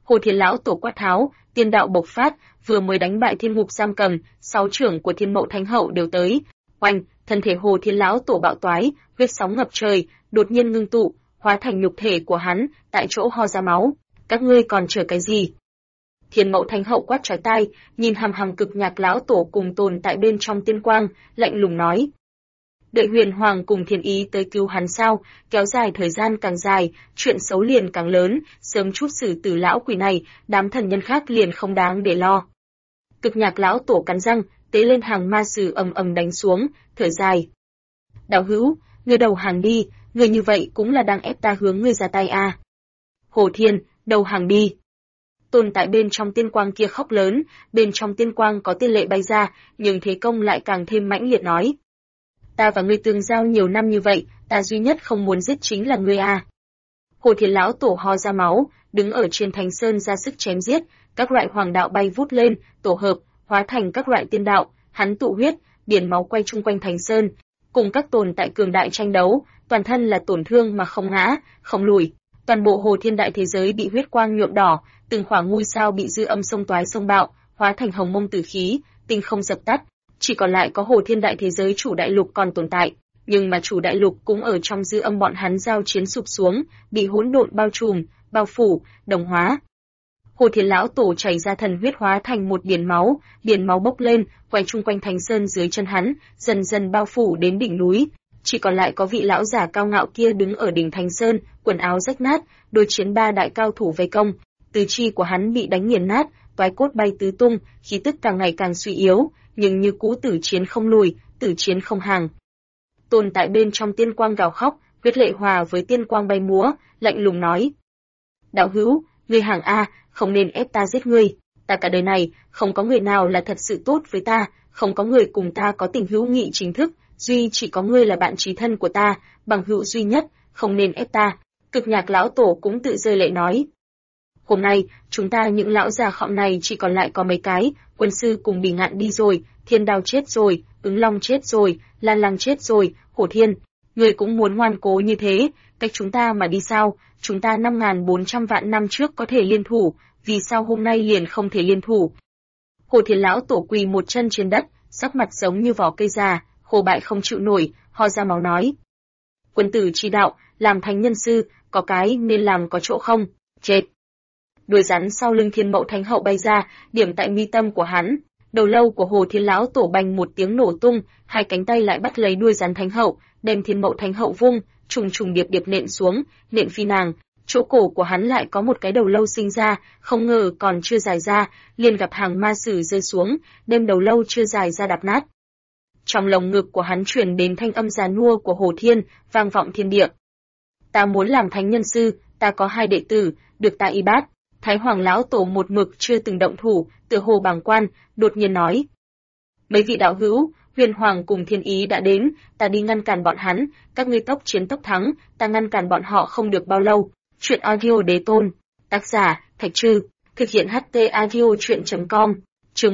Speaker 1: Hồ Thiên lão tổ quát tháo, tiên đạo bộc phát, vừa mới đánh bại Thiên Ngục giam cầm, 6 trưởng của Thiên Mậu Thánh Hậu đều tới. Oanh, thân thể Hồ Thiên lão tổ bạo toái, huyết sóng ngập trời, đột nhiên ngưng tụ, hóa thành nhục thể của hắn, tại chỗ ho ra máu. Các ngươi còn chờ cái gì? Thiên Mậu Thánh Hậu quát chói tai, nhìn hằm hằm Cực Nhạc lão tổ cùng tồn tại bên trong tiên quang, lạnh lùng nói: đợi Huyền Hoàng cùng Thiên Ý tới cứu hắn sao? Kéo dài thời gian càng dài, chuyện xấu liền càng lớn, sớm chút xử tử lão quỷ này, đám thần nhân khác liền không đáng để lo. Cực Nhạc lão tổ cắn răng, tế lên hàng ma sử ầm ầm đánh xuống, thở dài. Đạo hữu, ngươi đầu hàng đi, ngươi như vậy cũng là đang ép ta hướng ngươi ra tay à? Hồ Thiên, đầu hàng đi. Tồn tại bên trong tiên quang kia khóc lớn, bên trong tiên quang có tiên lệ bay ra, nhưng thế công lại càng thêm mãnh liệt nói: ta và ngươi tương giao nhiều năm như vậy, ta duy nhất không muốn giết chính là ngươi à. Hồ Thiên lão tổ ho ra máu, đứng ở trên Thánh Sơn ra sức chém giết, các loại hoàng đạo bay vút lên, tổ hợp, hóa thành các loại tiên đạo, hắn tụ huyết, biển máu quay chung quanh Thánh Sơn, cùng các tồn tại cường đại tranh đấu, toàn thân là tổn thương mà không ngã, không lùi. Toàn bộ Hồ Thiên đại thế giới bị huyết quang nhuộm đỏ, từng khoảng ngôi sao bị dư âm xông toái xông bạo, hóa thành hồng mông tử khí, tinh không dập tắt, chỉ còn lại có Hồ Thiên đại thế giới chủ đại lục còn tồn tại, nhưng mà chủ đại lục cũng ở trong dư âm bọn hắn giao chiến sụp xuống, bị hỗn độn bao trùm, bao phủ, đồng hóa. Hồ Thiên lão tổ chảy ra thần huyết hóa thành một biển máu bốc lên, quay chung quanh Thánh Sơn dưới chân hắn, dần dần bao phủ đến đỉnh núi. Chỉ còn lại có vị lão giả cao ngạo kia đứng ở đỉnh Thánh Sơn, quần áo rách nát, đối chiến ba đại cao thủ vây công, tứ chi của hắn bị đánh nghiền nát, toái cốt bay tứ tung, khí tức càng ngày càng suy yếu, nhưng như cũ tử chiến không lùi, tử chiến không hàng. Tồn tại bên trong tiên quang gào khóc, huyết lệ hòa với tiên quang bay múa, lạnh lùng nói: đạo hữu, ngươi hàng a, không nên ép ta giết ngươi. Ta cả đời này không có người nào là thật sự tốt với ta, không có người cùng ta có tình hữu nghị chính thức, duy chỉ có ngươi là bạn chí thân của ta, bằng hữu duy nhất, không nên ép ta. Cực Nhạc lão tổ cũng tự rơi lệ nói: hôm nay chúng ta những lão già khọm này chỉ còn lại có mấy cái, quân sư cùng Bỉ Ngạn đi rồi, Thiên Đao chết rồi, Ứng Long chết rồi, Lan Lăng chết rồi, Hổ Thiên, ngươi cũng muốn ngoan cố như thế, cách chúng ta mà đi sao? Chúng ta 5.400 vạn năm trước có thể liên thủ, vì sao hôm nay liền không thể liên thủ? Hồ Thiên lão tổ quỳ một chân trên đất, sắc mặt giống như vỏ cây già, khô bại không chịu nổi, ho ra máu nói: quân tử chi đạo, làm thánh nhân sư, có cái nên làm có chỗ không? Chết! Đuôi rắn sau lưng Thiên Mậu Thánh Hậu bay ra, điểm tại mi tâm của hắn. Đầu lâu của Hồ Thiên lão tổ bành một tiếng nổ tung, hai cánh tay lại bắt lấy đuôi rắn Thánh Hậu, đem Thiên Mậu Thánh Hậu vung, trùng trùng điệp điệp nện xuống, nện phi nàng. Chỗ cổ của hắn lại có một cái đầu lâu sinh ra, không ngờ còn chưa dài ra, liền gặp hàng ma sử rơi xuống, đem đầu lâu chưa dài ra đạp nát. Trong lồng ngực của hắn truyền đến thanh âm già nua của Hồ Thiên, vang vọng thiên địa. Ta muốn làm thánh nhân sư, ta có 2 đệ tử, được ta y bát. Thái Hoàng lão tổ một mực chưa từng động thủ, tựa hồ bàng quan, đột nhiên nói: mấy vị đạo hữu, Huyền Hoàng cùng Thiên Ý đã đến, ta đi ngăn cản bọn hắn, các ngươi tốc chiến tốc thắng, ta ngăn cản bọn họ không được bao lâu. Chuyện audio đế tôn, tác giả Thạch Trư, thực hiện HT audio truyện.com, chương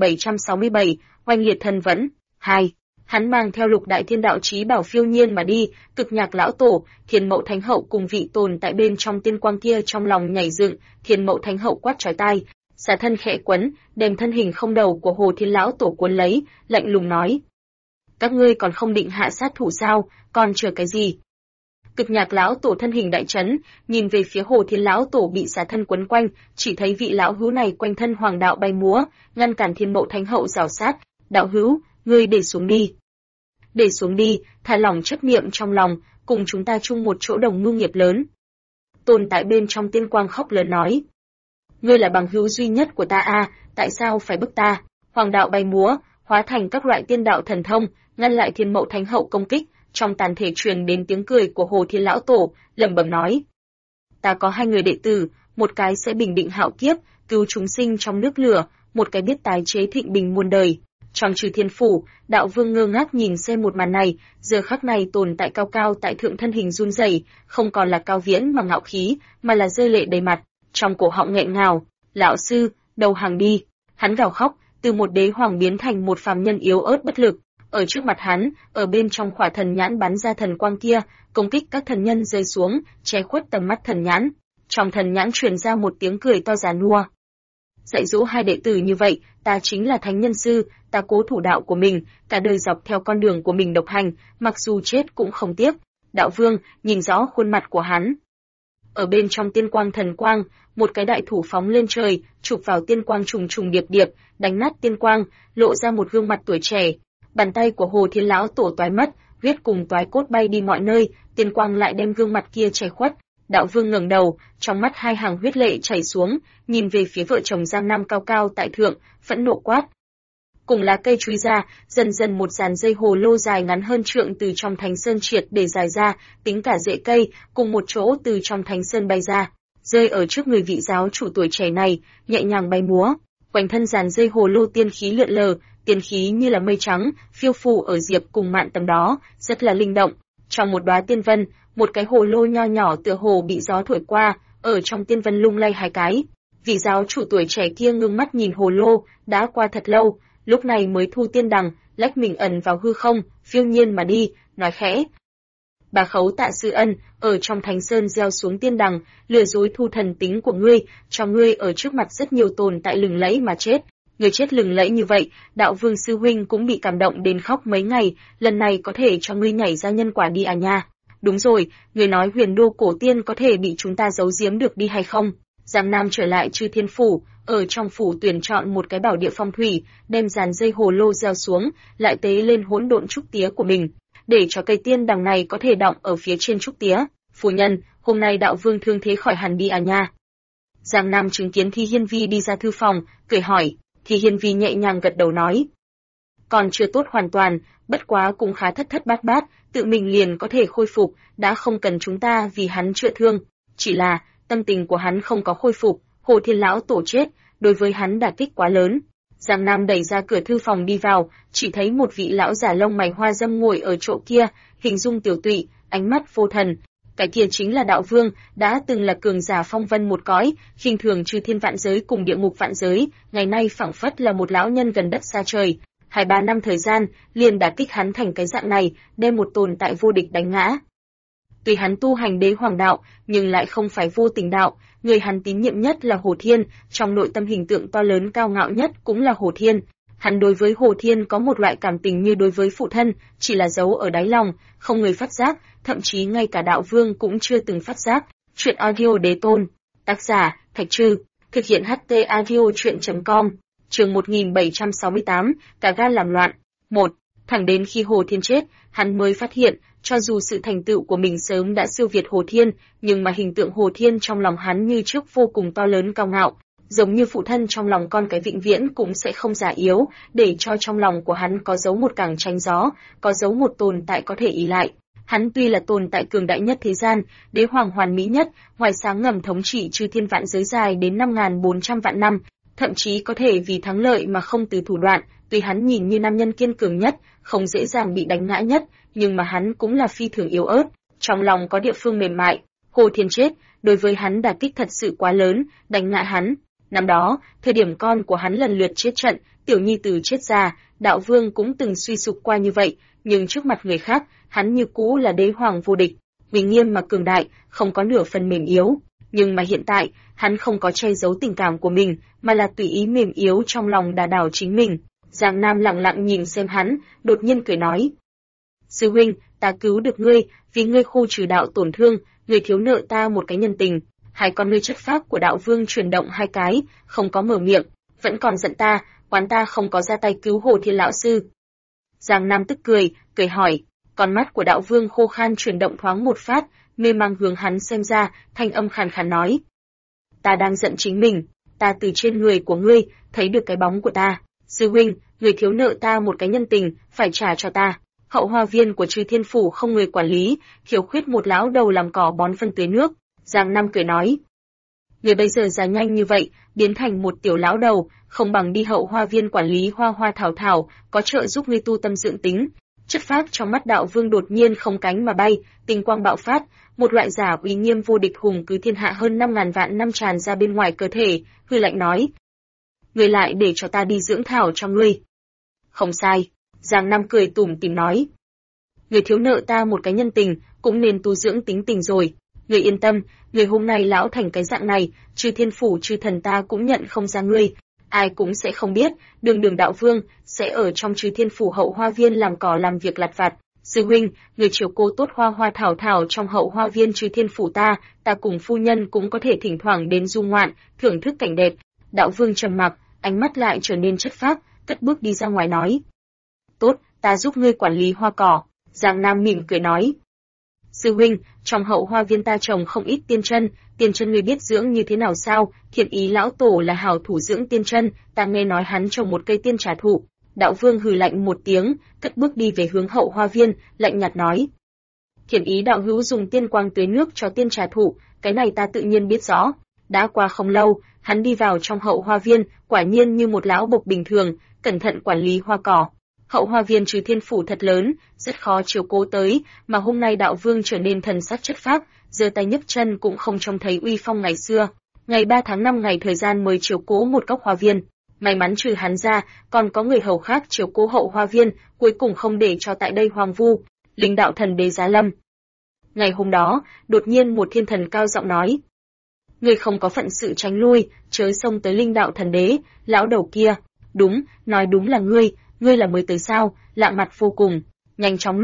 Speaker 1: 1767, oanh liệt thần vẫn, 2. Hắn mang theo Lục Đại Thiên Đạo chí bảo phiêu nhiên mà đi, Cực Nhạc lão tổ, Thiên Mậu Thánh Hậu cùng vị tồn tại bên trong tiên quang kia trong lòng nhảy dựng, Thiên Mậu Thánh Hậu quát chói tai, xả thân khẽ quấn, đem thân hình không đầu của Hồ Thiên lão tổ cuốn lấy, lạnh lùng nói: các ngươi còn không định hạ sát thủ sao, còn chờ cái gì? Cực Nhạc lão tổ thân hình đại chấn, nhìn về phía Hồ Thiên lão tổ bị xả thân quấn quanh, chỉ thấy vị lão hữu này quanh thân hoàng đạo bay múa, ngăn cản Thiên Mậu Thánh Hậu rào sát. Đạo hữu, ngươi để xuống đi. Để xuống đi, thả lỏng chấp niệm trong lòng, cùng chúng ta chung một chỗ đồng mưu nghiệp lớn. Tồn tại bên trong tiên quang khóc lớn nói: ngươi là bằng hữu duy nhất của ta a, tại sao phải bức ta? Hoàng đạo bay múa, hóa thành các loại tiên đạo thần thông, ngăn lại Thiên Mậu Thánh Hậu công kích. Trong tàn thể truyền đến tiếng cười của Hồ Thiên lão tổ, lẩm bẩm nói: ta có 2 người đệ tử, một cái sẽ bình định hạo kiếp, cứu chúng sinh trong nước lửa, một cái biết tái chế thịnh bình muôn đời. Trong Trừ Thiên phủ, đạo vương ngơ ngác nhìn xem một màn này, giờ khắc này tồn tại cao cao tại thượng thân hình run rẩy, không còn là cao viễn mà ngạo khí, mà là rơi lệ đầy mặt, trong cổ họng nghẹn ngào: lão sư, đầu hàng đi! Hắn gào khóc, từ một đế hoàng biến thành một phàm nhân yếu ớt bất lực. Ở trước mặt hắn, ở bên trong khỏa thần nhãn bắn ra thần quang kia, công kích các thần nhân rơi xuống, che khuất tầm mắt thần nhãn. Trong thần nhãn truyền ra một tiếng cười to già nua. Dạy dỗ hai đệ tử như vậy, ta chính là thánh nhân sư, ta cố thủ đạo của mình, cả đời dọc theo con đường của mình độc hành, mặc dù chết cũng không tiếc. Đạo Vương nhìn rõ khuôn mặt của hắn. Ở bên trong tiên quang thần quang, một cái đại thủ phóng lên trời, chụp vào tiên quang trùng trùng điệp điệp, đánh nát tiên quang, lộ ra một gương mặt tuổi trẻ. Bàn tay của Hồ Thiên lão tổ toái mất, huyết cùng toái cốt bay đi mọi nơi, tiên quang lại đem gương mặt kia che khuất. Đạo Vương ngẩng đầu, trong mắt hai hàng huyết lệ chảy xuống, nhìn về phía vợ chồng Giang Nam cao cao tại thượng, phẫn nộ quát. Cùng lá cây chúi ra, dần dần một dàn dây hồ lô dài ngắn hơn trượng từ trong thánh sơn triệt để dài ra, tính cả rễ cây, cùng một chỗ từ trong thánh sơn bay ra, rơi ở trước người vị giáo chủ tuổi trẻ này, nhẹ nhàng bay múa. Quanh thân dàn dây hồ lô tiên khí lượn lờ, tiên khí như là mây trắng, phiêu phù ở diệp cùng mạn tầm đó, rất là linh động. Trong một đóa tiên vân, một cái hồ lô nho nhỏ tựa hồ bị gió thổi qua, ở trong tiên vân lung lay hai cái. Vị giáo chủ tuổi trẻ kia ngưng mắt nhìn hồ lô, đã qua thật lâu, lúc này mới thu tiên đằng, lách mình ẩn vào hư không, phiêu nhiên mà đi, nói khẽ. Bà Khấu Tạ Sư Ân, ở trong Thánh Sơn gieo xuống tiên đằng, lừa dối thu thần tính của ngươi, cho ngươi ở trước mặt rất nhiều tồn tại lừng lẫy mà chết. Người chết lừng lẫy như vậy, Đạo Vương sư huynh cũng bị cảm động đến khóc mấy ngày, lần này có thể cho ngươi nhảy ra nhân quả đi à nha. Đúng rồi, người nói huyền đô cổ tiên có thể bị chúng ta giấu giếm được đi hay không? Giang Nam trở lại Chư Thiên Phủ, ở trong phủ tuyển chọn một cái bảo địa phong thủy, đem dàn dây hồ lô gieo xuống, lại tế lên hỗn độn trúc tía của mình, để cho cây tiên đằng này có thể đọng ở phía trên trúc tía. Phu nhân, hôm nay Đạo Vương thương thế khỏi hẳn đi à nha? Giang Nam chứng kiến Thi Hiên Vi đi ra thư phòng, cười hỏi. Thi Hiên Vi nhẹ nhàng gật đầu nói. Còn chưa tốt hoàn toàn, bất quá cũng khá thất thất bát bát, tự mình liền có thể khôi phục, đã không cần chúng ta vì hắn chữa thương. Chỉ là, tâm tình của hắn không có khôi phục, Hồ Thiên lão tổ chết, đối với hắn đả kích quá lớn. Giang Nam đẩy ra cửa thư phòng đi vào, chỉ thấy một vị lão giả lông mày hoa râm ngồi ở chỗ kia, hình dung tiểu tụy, ánh mắt vô thần. Cái kia chính là Đạo Vương, đã từng là cường giả phong vân một cõi, khinh thường chư thiên vạn giới cùng địa ngục vạn giới, ngày nay phảng phất là một lão nhân gần đất xa trời. 2-3 năm thời gian, liền đả kích hắn thành cái dạng này, đem một tồn tại vô địch đánh ngã. Tuy hắn tu hành đế hoàng đạo, nhưng lại không phải vô tình đạo, người hắn tín nhiệm nhất là Hồ Thiên, trong nội tâm hình tượng to lớn cao ngạo nhất cũng là Hồ Thiên. Hắn đối với Hồ Thiên có một loại cảm tình như đối với phụ thân, chỉ là giấu ở đáy lòng, không người phát giác, thậm chí ngay cả Đạo Vương cũng chưa từng phát giác. Chuyện audio đế tôn, tác giả, Thạch Trư, thực hiện HT audio chuyện.com, chương 1768, cả gan làm loạn. 1. Thẳng đến khi Hồ Thiên chết, hắn mới phát hiện, cho dù sự thành tựu của mình sớm đã siêu việt Hồ Thiên, nhưng mà hình tượng Hồ Thiên trong lòng hắn như trước vô cùng to lớn cao ngạo, giống như phụ thân trong lòng con cái vĩnh viễn cũng sẽ không già yếu, để cho trong lòng của hắn có giấu một cảng tránh gió, có giấu một tồn tại có thể ỷ lại. Hắn tuy là tồn tại cường đại nhất thế gian, đế hoàng hoàn mỹ nhất, ngoài sáng ngầm thống trị chư thiên vạn giới dài đến 5.400 vạn năm, thậm chí có thể vì thắng lợi mà không từ thủ đoạn, tuy hắn nhìn như nam nhân kiên cường nhất, không dễ dàng bị đánh ngã nhất, nhưng mà hắn cũng là phi thường yếu ớt, trong lòng có địa phương mềm mại. Hồ Thiên chết, đối với hắn đả kích thật sự quá lớn, đánh ngã hắn. Năm đó, thời điểm con của hắn lần lượt chết trận, tiểu nhi tử chết già, Đạo Vương cũng từng suy sụp qua như vậy, nhưng trước mặt người khác, hắn như cũ là đế hoàng vô địch, uy nghiêm mà cường đại, không có nửa phần mềm yếu. Nhưng mà hiện tại, hắn không có che giấu tình cảm của mình, mà là tùy ý mềm yếu trong lòng đả đảo chính mình. Giang Nam lặng lặng nhìn xem hắn, đột nhiên cười nói. Sư huynh, ta cứu được ngươi, vì ngươi khu trừ đạo tổn thương, ngươi thiếu nợ ta một cái nhân tình. Hai con ngươi chất phác của Đạo Vương chuyển động hai cái, không có mở miệng, vẫn còn giận ta, quán ta không có ra tay cứu Hồ Thiên lão sư. Giang Nam tức cười, cười hỏi, con mắt của Đạo Vương khô khan chuyển động thoáng một phát, mê mang hướng hắn xem ra, thanh âm khàn khàn nói. Ta đang giận chính mình, ta từ trên người của ngươi, thấy được cái bóng của ta. Sư huynh, người thiếu nợ ta một cái nhân tình, phải trả cho ta. Hậu hoa viên của Chư Thiên Phủ không người quản lý, thiếu khuyết một lão đầu làm cỏ bón phân tưới nước. Giang Nam cười nói. Người bây giờ già nhanh như vậy, biến thành một tiểu lão đầu, không bằng đi hậu hoa viên quản lý hoa hoa thảo thảo, có trợ giúp ngươi tu tâm dưỡng tính. Chất phác trong mắt Đạo Vương đột nhiên không cánh mà bay, tinh quang bạo phát, một loại giả uy nghiêm vô địch hùng cứ thiên hạ hơn 5.000 vạn năm tràn ra bên ngoài cơ thể, hư lạnh nói. Ngươi lại để cho ta đi dưỡng thảo cho ngươi. Không sai, Giang Nam cười tủm tỉm nói. Ngươi thiếu nợ ta một cái nhân tình, cũng nên tu dưỡng tính tình rồi. Ngươi yên tâm, ngươi hôm nay lão thành cái dạng này, Chư Thiên Phủ Chư Thần ta cũng nhận không ra ngươi, ai cũng sẽ không biết, đường đường đạo vương sẽ ở trong Chư Thiên Phủ hậu hoa viên làm cỏ làm việc lặt vặt. Sư huynh, người chiều cô tốt hoa hoa thảo thảo trong hậu hoa viên Chư Thiên Phủ ta cùng phu nhân cũng có thể thỉnh thoảng đến du ngoạn, thưởng thức cảnh đẹp. Đạo vương trầm mặc, ánh mắt lại trở nên chất phác, cất bước đi ra ngoài nói. Tốt, ta giúp ngươi quản lý hoa cỏ. Giang Nam mỉm cười nói. Sư huynh, trong hậu hoa viên ta trồng không ít tiên chân ngươi biết dưỡng như thế nào sao? Thiện Ý lão tổ là hảo thủ dưỡng tiên chân, ta nghe nói hắn trồng một cây tiên trà thụ. Đạo vương hừ lạnh một tiếng, cất bước đi về hướng hậu hoa viên, lạnh nhạt nói. Thiện Ý đạo hữu dùng tiên quang tưới nước cho tiên trà thụ, cái này ta tự nhiên biết rõ. Đã qua không lâu, hắn đi vào trong hậu hoa viên, quả nhiên như một lão bộc bình thường, cẩn thận quản lý hoa cỏ. Hậu hoa viên Chư Thiên Phủ thật lớn, rất khó chiếu cố tới, mà hôm nay đạo vương trở nên thần sắc chất phác, giơ tay nhấc chân cũng không trông thấy uy phong ngày xưa. Ngày 3 tháng 5 ngày thời gian mới chiếu cố một góc hoa viên. May mắn trừ hắn ra, còn có người hầu khác chiếu cố hậu hoa viên, cuối cùng không để cho tại đây hoang vu. Linh đạo thần đế giá lâm. Ngày hôm đó, đột nhiên một thiên thần cao giọng nói. Ngươi không có phận sự tránh lui, chớ xông tới linh đạo thần đế, lão đầu kia. Đúng, nói đúng là ngươi là mới tới sao, lạ mặt vô cùng. Nhanh chóng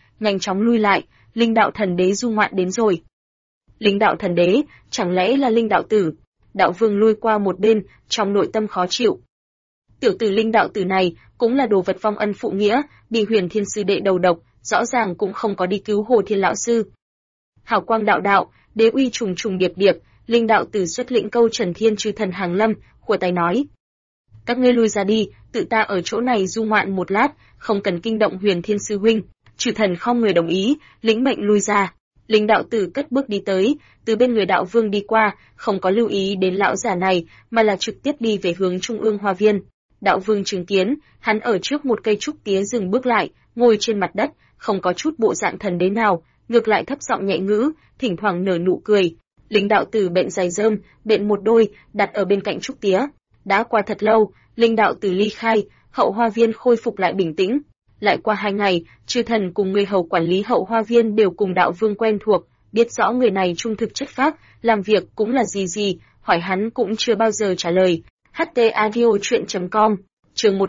Speaker 1: lui lại, linh đạo thần đế du ngoạn đến rồi. Linh đạo thần đế, chẳng lẽ là linh đạo tử? Đạo vương lui qua một bên, trong nội tâm khó chịu. Tiểu tử linh đạo tử này, cũng là đồ vật vong ân phụ nghĩa, bị Huyền Thiên sư đệ đầu độc, rõ ràng cũng không có đi cứu Hồ Thiên lão sư. Hào quang đạo, đế uy trùng trùng điệp điệp, linh đạo tử xuất lĩnh câu Trần Thiên Chư Thần hàng lâm, của tay nói. Các ngươi lui ra đi, tự ta ở chỗ này du ngoạn một lát, không cần kinh động Huyền Thiên sư huynh. Chư thần không người đồng ý, lĩnh mệnh lui ra. Linh đạo tử cất bước đi tới, từ bên người đạo vương đi qua, không có lưu ý đến lão già này, mà là trực tiếp đi về hướng trung ương hoa viên. Đạo vương chứng kiến, hắn ở trước một cây trúc tía dừng bước lại, ngồi trên mặt đất, không có chút bộ dạng thần đế nào, ngược lại thấp giọng nhẹ ngữ, thỉnh thoảng nở nụ cười. Linh đạo tử bện giày rơm, bện một đôi, đặt ở bên cạnh trúc tía. Đã qua thật lâu, linh đạo tử ly khai, hậu hoa viên khôi phục lại bình tĩnh. Lại qua 2 ngày, chư thần cùng người hầu quản lý hậu hoa viên đều cùng đạo vương quen thuộc, biết rõ người này trung thực chất phác, làm việc cũng là gì, hỏi hắn cũng chưa bao giờ trả lời. HTAudiotruyện.com, chương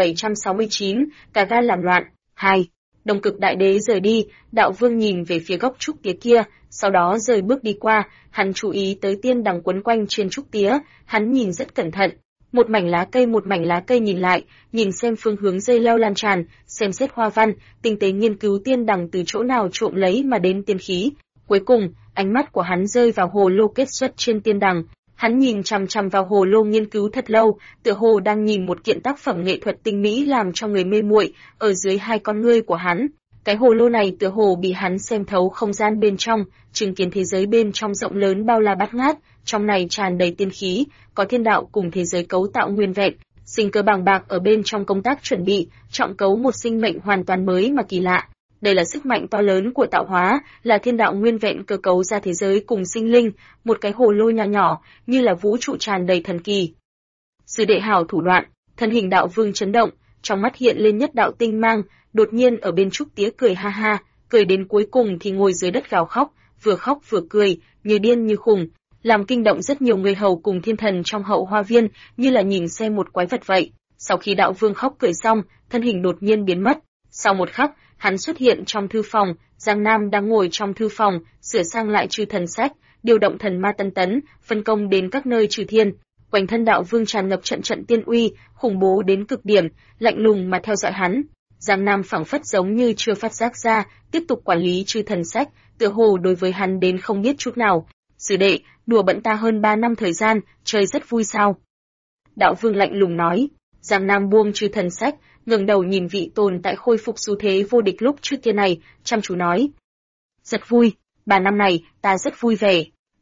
Speaker 1: 1769, cả gan làm loạn. 2. Đông Cực Đại Đế rời đi, đạo vương nhìn về phía góc trúc tía kia, sau đó rời bước đi qua, hắn chú ý tới tiên đằng quấn quanh trên trúc tía, hắn nhìn rất cẩn thận. Một mảnh lá cây nhìn lại, nhìn xem phương hướng dây leo lan tràn, xem xét hoa văn, tinh tế nghiên cứu tiên đằng từ chỗ nào trộm lấy mà đến tiên khí. Cuối cùng, ánh mắt của hắn rơi vào hồ lô kết xuất trên tiên đằng. Hắn nhìn chằm chằm vào hồ lô nghiên cứu thật lâu, tựa hồ đang nhìn một kiện tác phẩm nghệ thuật tinh mỹ làm cho người mê muội. Ở dưới hai con ngươi của hắn, cái hồ lô này tựa hồ bị hắn xem thấu không gian bên trong, chứng kiến thế giới bên trong rộng lớn bao la bát ngát, trong này tràn đầy tiên khí, có thiên đạo cùng thế giới cấu tạo nguyên vẹn, sinh cơ bàng bạc ở bên trong công tác chuẩn bị, trọng cấu một sinh mệnh hoàn toàn mới mà kỳ lạ. Đây là sức mạnh to lớn của tạo hóa, là thiên đạo nguyên vẹn cơ cấu ra thế giới cùng sinh linh, một cái hồ lô nhỏ nhỏ, như là vũ trụ tràn đầy thần kỳ. Sư đệ hảo thủ đoạn, thân hình đạo vương chấn động, trong mắt hiện lên nhất đạo tinh mang, đột nhiên ở bên trúc tía cười ha ha, cười đến cuối cùng thì ngồi dưới đất gào khóc vừa cười, như điên như khùng, làm kinh động rất nhiều người hầu cùng thiên thần trong hậu hoa viên, như là nhìn xem một quái vật vậy. Sau khi đạo vương khóc cười xong, thân hình đột nhiên biến mất. Sau một khắc, hắn xuất hiện trong thư phòng, Giang Nam đang ngồi trong thư phòng, sửa sang lại chư thần sách, điều động thần ma tân tấn, phân công đến các nơi trừ thiên. Quanh thân đạo vương tràn ngập trận trận tiên uy, khủng bố đến cực điểm, lạnh lùng mà theo dõi hắn. Giang Nam phảng phất giống như chưa phát giác ra, tiếp tục quản lý chư thần sách, tựa hồ đối với hắn đến không biết chút nào. Sư đệ, đùa bận ta hơn 3 năm thời gian, chơi rất vui sao? Đạo vương lạnh lùng nói. Giang Nam buông chư thần sách, ngẩng đầu nhìn vị tồn tại khôi phục xu thế vô địch lúc trước kia này, chăm chú nói. Rất vui, 3 năm này, ta rất vui vẻ.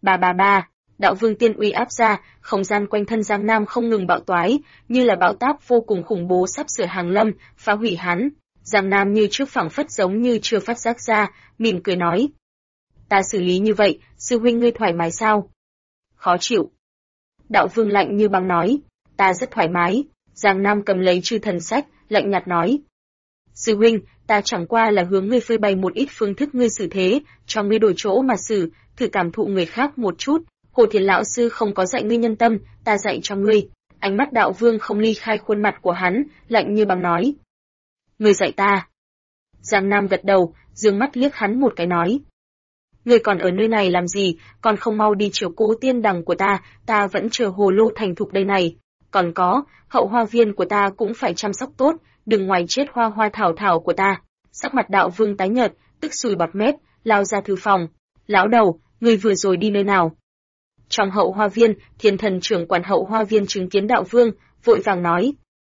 Speaker 1: Ba. Đạo vương tiên uy áp ra, không gian quanh thân Giang Nam không ngừng bạo toái, như là bão táp vô cùng khủng bố sắp sửa hàng lâm, phá hủy hắn. Giang Nam như trước phảng phất giống như chưa phát giác ra, mỉm cười nói. Ta xử lý như vậy, sư huynh ngươi thoải mái sao? Khó chịu. Đạo vương lạnh như băng nói. Ta rất thoải mái. Giang Nam cầm lấy chư thần sách, lạnh nhạt nói. Sư huynh, ta chẳng qua là hướng ngươi phơi bày một ít phương thức ngươi xử thế, cho ngươi đổi chỗ mà xử, thử cảm thụ người khác một chút. Hồ Thiền lão sư không có dạy ngươi nhân tâm, ta dạy cho ngươi. Ánh mắt Đạo Vương không ly khai khuôn mặt của hắn, lạnh như băng nói. Ngươi dạy ta. Giang Nam gật đầu, dương mắt liếc hắn một cái nói. Ngươi còn ở nơi này làm gì, còn không mau đi chiều cố tiên đằng của ta vẫn chờ hồ lô thành thục đây này. Còn có, hậu hoa viên của ta cũng phải chăm sóc tốt, đừng ngoài chết hoa hoa thảo thảo của ta. Sắc mặt Đạo Vương tái nhợt, tức sùi bọt mép, lao ra thư phòng. Lão đầu, ngươi vừa rồi đi nơi nào? Trong hậu hoa viên, Thiên Thần trưởng quản hậu hoa viên chứng kiến Đạo Vương, vội vàng nói.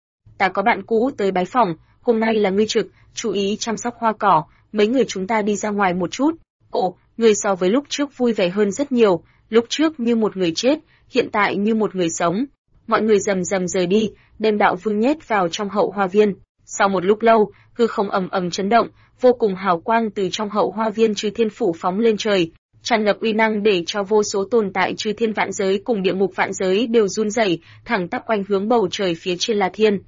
Speaker 1: Ta có bạn cũ tới bái phỏng, hôm nay là ngươi trực, chú ý chăm sóc hoa cỏ, mấy người chúng ta đi ra ngoài một chút. Ồ, ngươi so với lúc trước vui vẻ hơn rất nhiều, lúc trước như một người chết, hiện tại như một người sống. Mọi người rầm rầm rời đi, đem Đạo Vương nhét vào trong hậu hoa viên. Sau một lúc lâu, hư không ầm ầm chấn động, vô cùng hào quang từ trong hậu hoa viên Chư Thiên phủ phóng lên trời, tràn ngập uy năng để cho vô số tồn tại Chư Thiên vạn giới cùng địa ngục vạn giới đều run rẩy, thẳng tắp oanh hướng bầu trời phía trên La Thiên.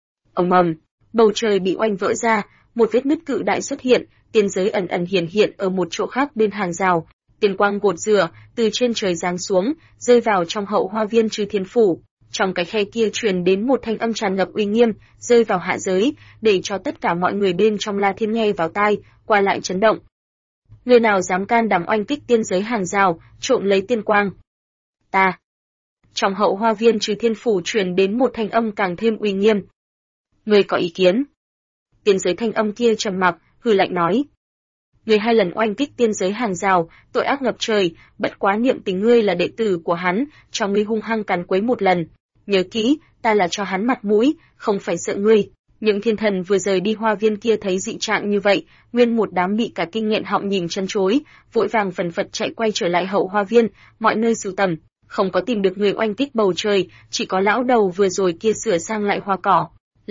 Speaker 1: Ầm ầm, bầu trời bị oanh vỡ ra, một vết nứt cự đại xuất hiện, tiên giới ẩn ẩn hiển hiện ở một chỗ khác bên hàng rào. Tiên quang gột rửa từ trên trời giáng xuống, rơi vào trong hậu hoa viên Chư Thiên phủ. Trong cái khe kia truyền đến một thanh âm tràn ngập uy nghiêm, rơi vào hạ giới, để cho tất cả mọi người bên trong La Thiên nghe vào tai, qua lại chấn động. Người nào dám can đảm oanh kích tiên giới hàng rào, trộm lấy tiên quang? Ta. Trong hậu hoa viên Chư Thiên phủ truyền đến một thanh âm càng thêm uy nghiêm. Người có ý kiến? Tiên giới thanh âm kia trầm mặc, hừ lạnh nói. Người 2 lần oanh kích tiên giới hàng rào, tội ác ngập trời, bất quá niệm tình ngươi là đệ tử của hắn, cho ngươi hung hăng càn quấy một lần. Nhớ kỹ, ta là cho hắn mặt mũi, không phải sợ ngươi. Những thiên thần vừa rời đi hoa viên kia thấy dị trạng như vậy, nguyên một đám bị cả kinh nghẹn họng nhìn chân chối, vội vàng phần phật chạy quay trở lại hậu hoa viên, mọi nơi sưu tầm, không có tìm được người oanh kích bầu trời, chỉ có lão đầu vừa rồi kia sửa sang lại hoa cỏ.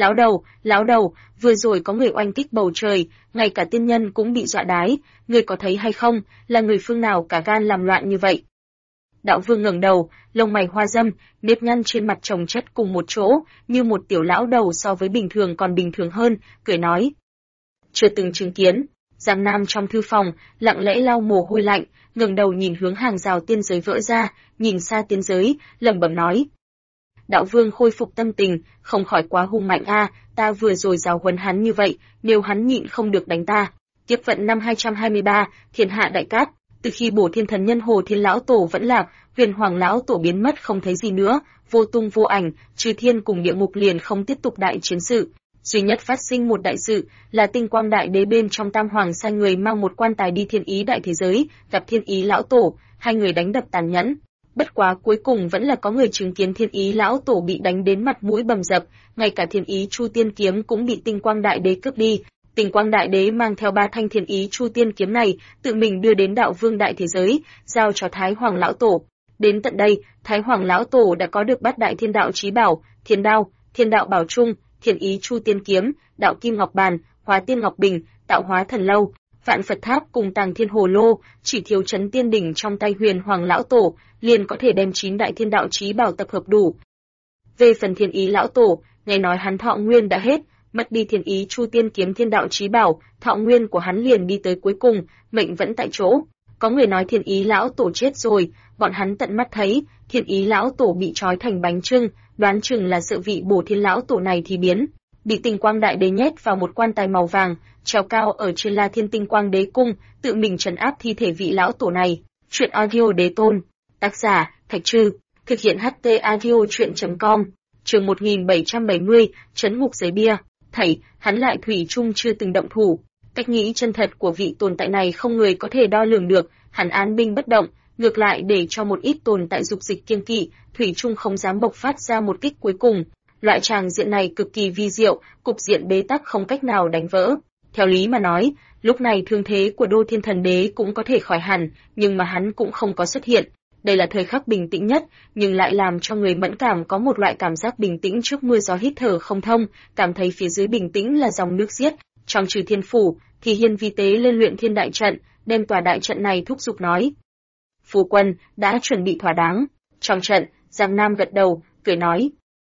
Speaker 1: Lão đầu, vừa rồi có người oanh kích bầu trời, ngay cả tiên nhân cũng bị dọa đái, người có thấy hay không, là người phương nào cả gan làm loạn như vậy? Đạo Vương ngẩng đầu, lông mày hoa râm, nếp nhăn trên mặt chồng chất cùng một chỗ, như một tiểu lão đầu so với bình thường còn bình thường hơn, cười nói. Chưa từng chứng kiến. Giang Nam trong thư phòng, lặng lẽ lau mồ hôi lạnh, ngẩng đầu nhìn hướng hàng rào tiên giới vỡ ra, nhìn xa tiên giới, lẩm bẩm nói. Đạo Vương khôi phục tâm tình, không khỏi quá hung mạnh a, ta vừa rồi giáo huấn hắn như vậy, nếu hắn nhịn không được đánh ta. Kiếp vận năm 223, thiên hạ đại cát. Từ khi Bổ Thiên Thần Nhân Hồ Thiên lão tổ vẫn lạc, Huyền Hoàng lão tổ biến mất không thấy gì nữa, vô tung vô ảnh, Chư Thiên cùng địa ngục liền không tiếp tục đại chiến sự. Duy nhất phát sinh một đại sự là Tinh Quang Đại Đế bên trong Tam Hoàng sai người mang một quan tài đi Thiên Ý đại thế giới, gặp Thiên Ý lão tổ, 2 người đánh đập tàn nhẫn. Bất quá cuối cùng vẫn là có người chứng kiến Thiên Ý lão tổ bị đánh đến mặt mũi bầm dập, ngay cả Thiên Ý Chu Tiên kiếm cũng bị Tinh Quang Đại Đế cướp đi. Tinh Quang Đại Đế mang theo 3 thanh Thiên Ý Chu Tiên kiếm này, tự mình đưa đến Đạo Vương đại thế giới, giao cho Thái Hoàng lão tổ. Đến tận đây, Thái Hoàng lão tổ đã có được 8 đại thiên đạo chí bảo, Thiên Đao, Thiên Đạo Bảo Trung, Thiên Ý Chu Tiên kiếm, Đạo Kim Ngọc Bàn, Hóa Tiên Ngọc Bình, Tạo Hóa Thần Lâu, Vạn Phật Tháp cùng Tàng Thiên Hồ Lô, chỉ thiếu Chấn Tiên đỉnh trong tay Huyền Hoàng lão tổ, liền có thể đem 9 đại thiên đạo chí bảo tập hợp đủ. Về phần Thiên Ý lão tổ, nghe nói hắn thọ nguyên đã hết, mất đi Thiên Ý Chu Tiên kiếm thiên đạo chí bảo, thọ nguyên của hắn liền đi tới cuối cùng, mệnh vẫn tại chỗ. Có người nói Thiên Ý lão tổ chết rồi, bọn hắn tận mắt thấy, Thiên Ý lão tổ bị trói thành bánh chưng, đoán chừng là sợ vị Bổ Thiên lão tổ này thì biến, bị Tinh Quang Đại Đế nhét vào một quan tài màu vàng, treo cao ở trên La Thiên Tinh Quang Đế cung, tự mình trấn áp thi thể vị lão tổ này. Truyện audio đế tôn, tác giả Thạch Trư, thực hiện HT audio truyện.com, chương 1770, trấn ngục giấy bia. Thảy, hắn lại thủy chung chưa từng động thủ. Cách nghĩ chân thật của vị tồn tại này không người có thể đo lường được, hắn án binh bất động, ngược lại để cho một ít tồn tại dục dịch kiêng kỵ, thủy chung không dám bộc phát ra một kích cuối cùng. Loại tràng diện này cực kỳ vi diệu, cục diện bế tắc không cách nào đánh vỡ. Theo lý mà nói, lúc này thương thế của Đô Thiên Thần Đế cũng có thể khỏi hẳn, nhưng mà hắn cũng không có xuất hiện. Đây là thời khắc bình tĩnh nhất, nhưng lại làm cho người mẫn cảm có một loại cảm giác bình tĩnh trước mưa gió hít thở không thông, cảm thấy phía dưới bình tĩnh là dòng nước xiết. Trong Trừ Thiên phủ, thì Hiên Vi Tế lên luyện thiên đại trận, đem tòa đại trận này thúc giục nói. Phu quân, đã chuẩn bị thỏa đáng. Trong trận, Giang Nam gật đầu, cười nói.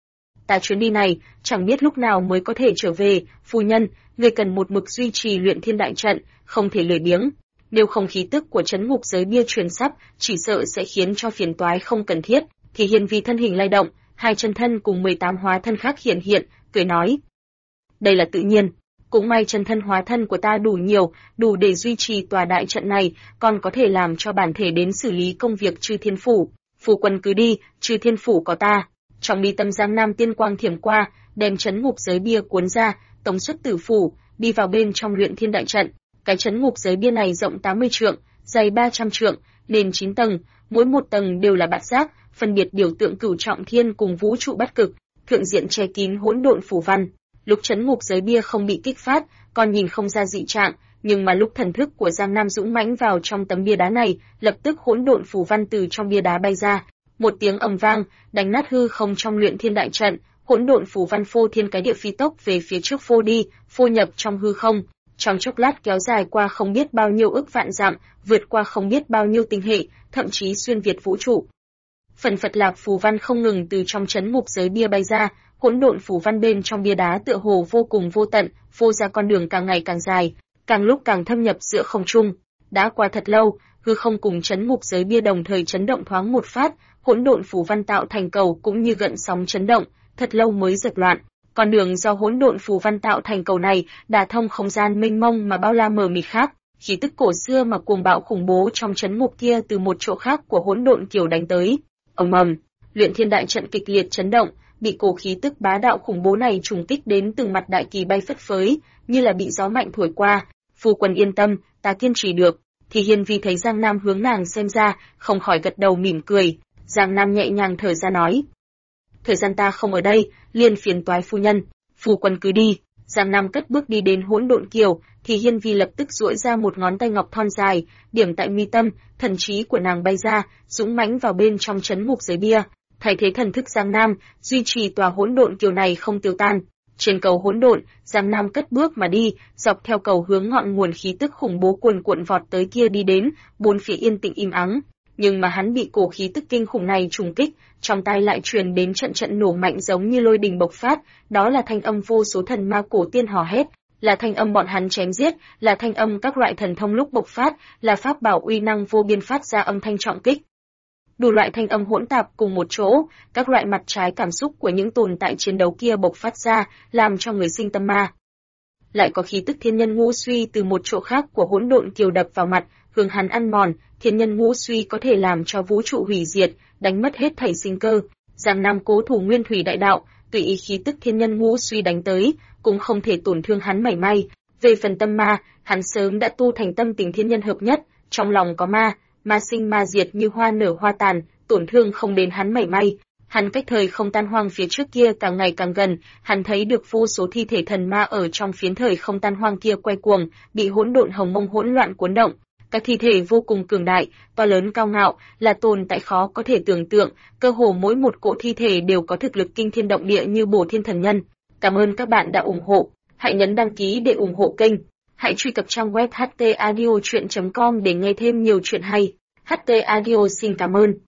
Speaker 1: Ta chuyến đi này, chẳng biết lúc nào mới có thể trở về, phu nhân, người cần một mực duy trì luyện thiên đại trận, không thể lười biếng. Nếu không khí tức của trấn ngục giới bia truyền sắp, chỉ sợ sẽ khiến cho phiền toái không cần thiết. Thì Hiên Vi thân hình lay động, hai chân thân cùng 18 hóa thân khác hiện hiện, cười nói. Đây là tự nhiên. Cũng may chân thân hóa thân của ta đủ nhiều, đủ để duy trì tòa đại trận này, còn có thể làm cho bản thể đến xử lý công việc Chư Thiên Phủ. Phu quân cứ đi, Chư Thiên Phủ có ta. Trong mi tâm Giang Nam tiên quang thiểm qua, đem trấn ngục giới bia cuốn ra, tống xuất tử phủ, đi vào bên trong luyện thiên đại trận. Cái trấn ngục giới bia này rộng 80 trượng, dày 300 trượng, nền 9 tầng, mỗi một tầng đều là bát giác, phân biệt biểu tượng cửu trọng thiên cùng vũ trụ bát cực, thượng diện che kín hỗn độn phủ văn. Lúc trấn ngục giới bia không bị kích phát, còn nhìn không ra dị trạng, nhưng mà lúc thần thức của Giang Nam dũng mãnh vào trong tấm bia đá này, lập tức hỗn độn phủ văn từ trong bia đá bay ra, một tiếng ầm vang, đánh nát hư không trong luyện thiên đại trận, hỗn độn phủ văn phô thiên cái địa phi tốc về phía trước phô đi, phô nhập trong hư không, trong chốc lát kéo dài qua không biết bao nhiêu ức vạn dặm, vượt qua không biết bao nhiêu tinh hệ, thậm chí xuyên việt vũ trụ. Phần phật lạc phù văn không ngừng từ trong trấn ngục giới bia bay ra, hỗn độn phủ văn bên trong bia đá tựa hồ vô cùng vô tận, phô ra con đường càng ngày càng dài, càng lúc càng thâm nhập giữa không trung. Đã qua thật lâu, hư không cùng trấn ngục giới bia đồng thời chấn động thoáng một phát, hỗn độn phủ văn tạo thành cầu cũng như gợn sóng chấn động, thật lâu mới giật loạn. Con đường do hỗn độn phủ văn tạo thành cầu này, đả thông không gian mênh mông mà bao la mờ mịt khác, khí tức cổ xưa mà cuồng bạo khủng bố trong trấn ngục kia từ một chỗ khác của hỗn độn kiều đánh tới. Ầm ầm, luyện thiên đại trận kịch liệt chấn động, bị cổ khí tức bá đạo khủng bố này trùng kích đến từng mặt đại kỳ bay phất phới, như là bị gió mạnh thổi qua. Phu quân yên tâm, ta kiên trì được. Thì Hiên Vi thấy Giang Nam hướng nàng xem ra, không khỏi gật đầu mỉm cười. Giang Nam nhẹ nhàng thở ra nói: thời gian ta không ở đây, liền phiền toái phu nhân, phu quân cứ đi. Giang Nam cất bước đi đến hỗn độn kiều, thì Hiên Vi lập tức duỗi ra một ngón tay ngọc thon dài, điểm tại mi tâm, thần trí của nàng bay ra, dũng mãnh vào bên trong trấn ngục giới bia, thay thế thần thức Giang Nam, duy trì tòa hỗn độn kiều này không tiêu tan. Trên cầu hỗn độn, Giang Nam cất bước mà đi, dọc theo cầu hướng ngọn nguồn khí tức khủng bố cuồn cuộn vọt tới kia đi đến, bốn phía yên tĩnh im ắng. Nhưng mà hắn bị cổ khí tức kinh khủng này trùng kích, trong tai lại truyền đến trận trận nổ mạnh giống như lôi đình bộc phát, đó là thanh âm vô số thần ma cổ tiên hò hét, là thanh âm bọn hắn chém giết, là thanh âm các loại thần thông lúc bộc phát, là pháp bảo uy năng vô biên phát ra âm thanh trọng kích. Đủ loại thanh âm hỗn tạp cùng một chỗ, các loại mặt trái cảm xúc của những tồn tại chiến đấu kia bộc phát ra, làm cho người sinh tâm ma. Lại có khí tức thiên nhân ngũ suy từ một chỗ khác của hỗn độn kiều đập vào mặt, hướng hắn ăn mòn, thiên nhân ngũ suy có thể làm cho vũ trụ hủy diệt, đánh mất hết thảy sinh cơ. Giang Nam cố thủ nguyên thủy đại đạo, tùy ý khí tức thiên nhân ngũ suy đánh tới, cũng không thể tổn thương hắn mảy may. Về phần tâm ma, hắn sớm đã tu thành tâm tình thiên nhân hợp nhất, trong lòng có ma, ma sinh ma diệt như hoa nở hoa tàn, tổn thương không đến hắn mảy may. Hắn cách thời không tan hoang phía trước kia càng ngày càng gần, hắn thấy được vô số thi thể thần ma ở trong phiến thời không tan hoang kia quay cuồng, bị hỗn độn hồng mông hỗn loạn cuốn động. Các thi thể vô cùng cường đại, to lớn cao ngạo, là tồn tại khó có thể tưởng tượng, cơ hồ mỗi một cỗ thi thể đều có thực lực kinh thiên động địa như Bổ Thiên Thần Nhân. Cảm ơn các bạn đã ủng hộ, hãy nhấn đăng ký để ủng hộ kênh. Hãy truy cập trang web htaudio.com để nghe thêm nhiều chuyện hay. HT Audio xin cảm ơn.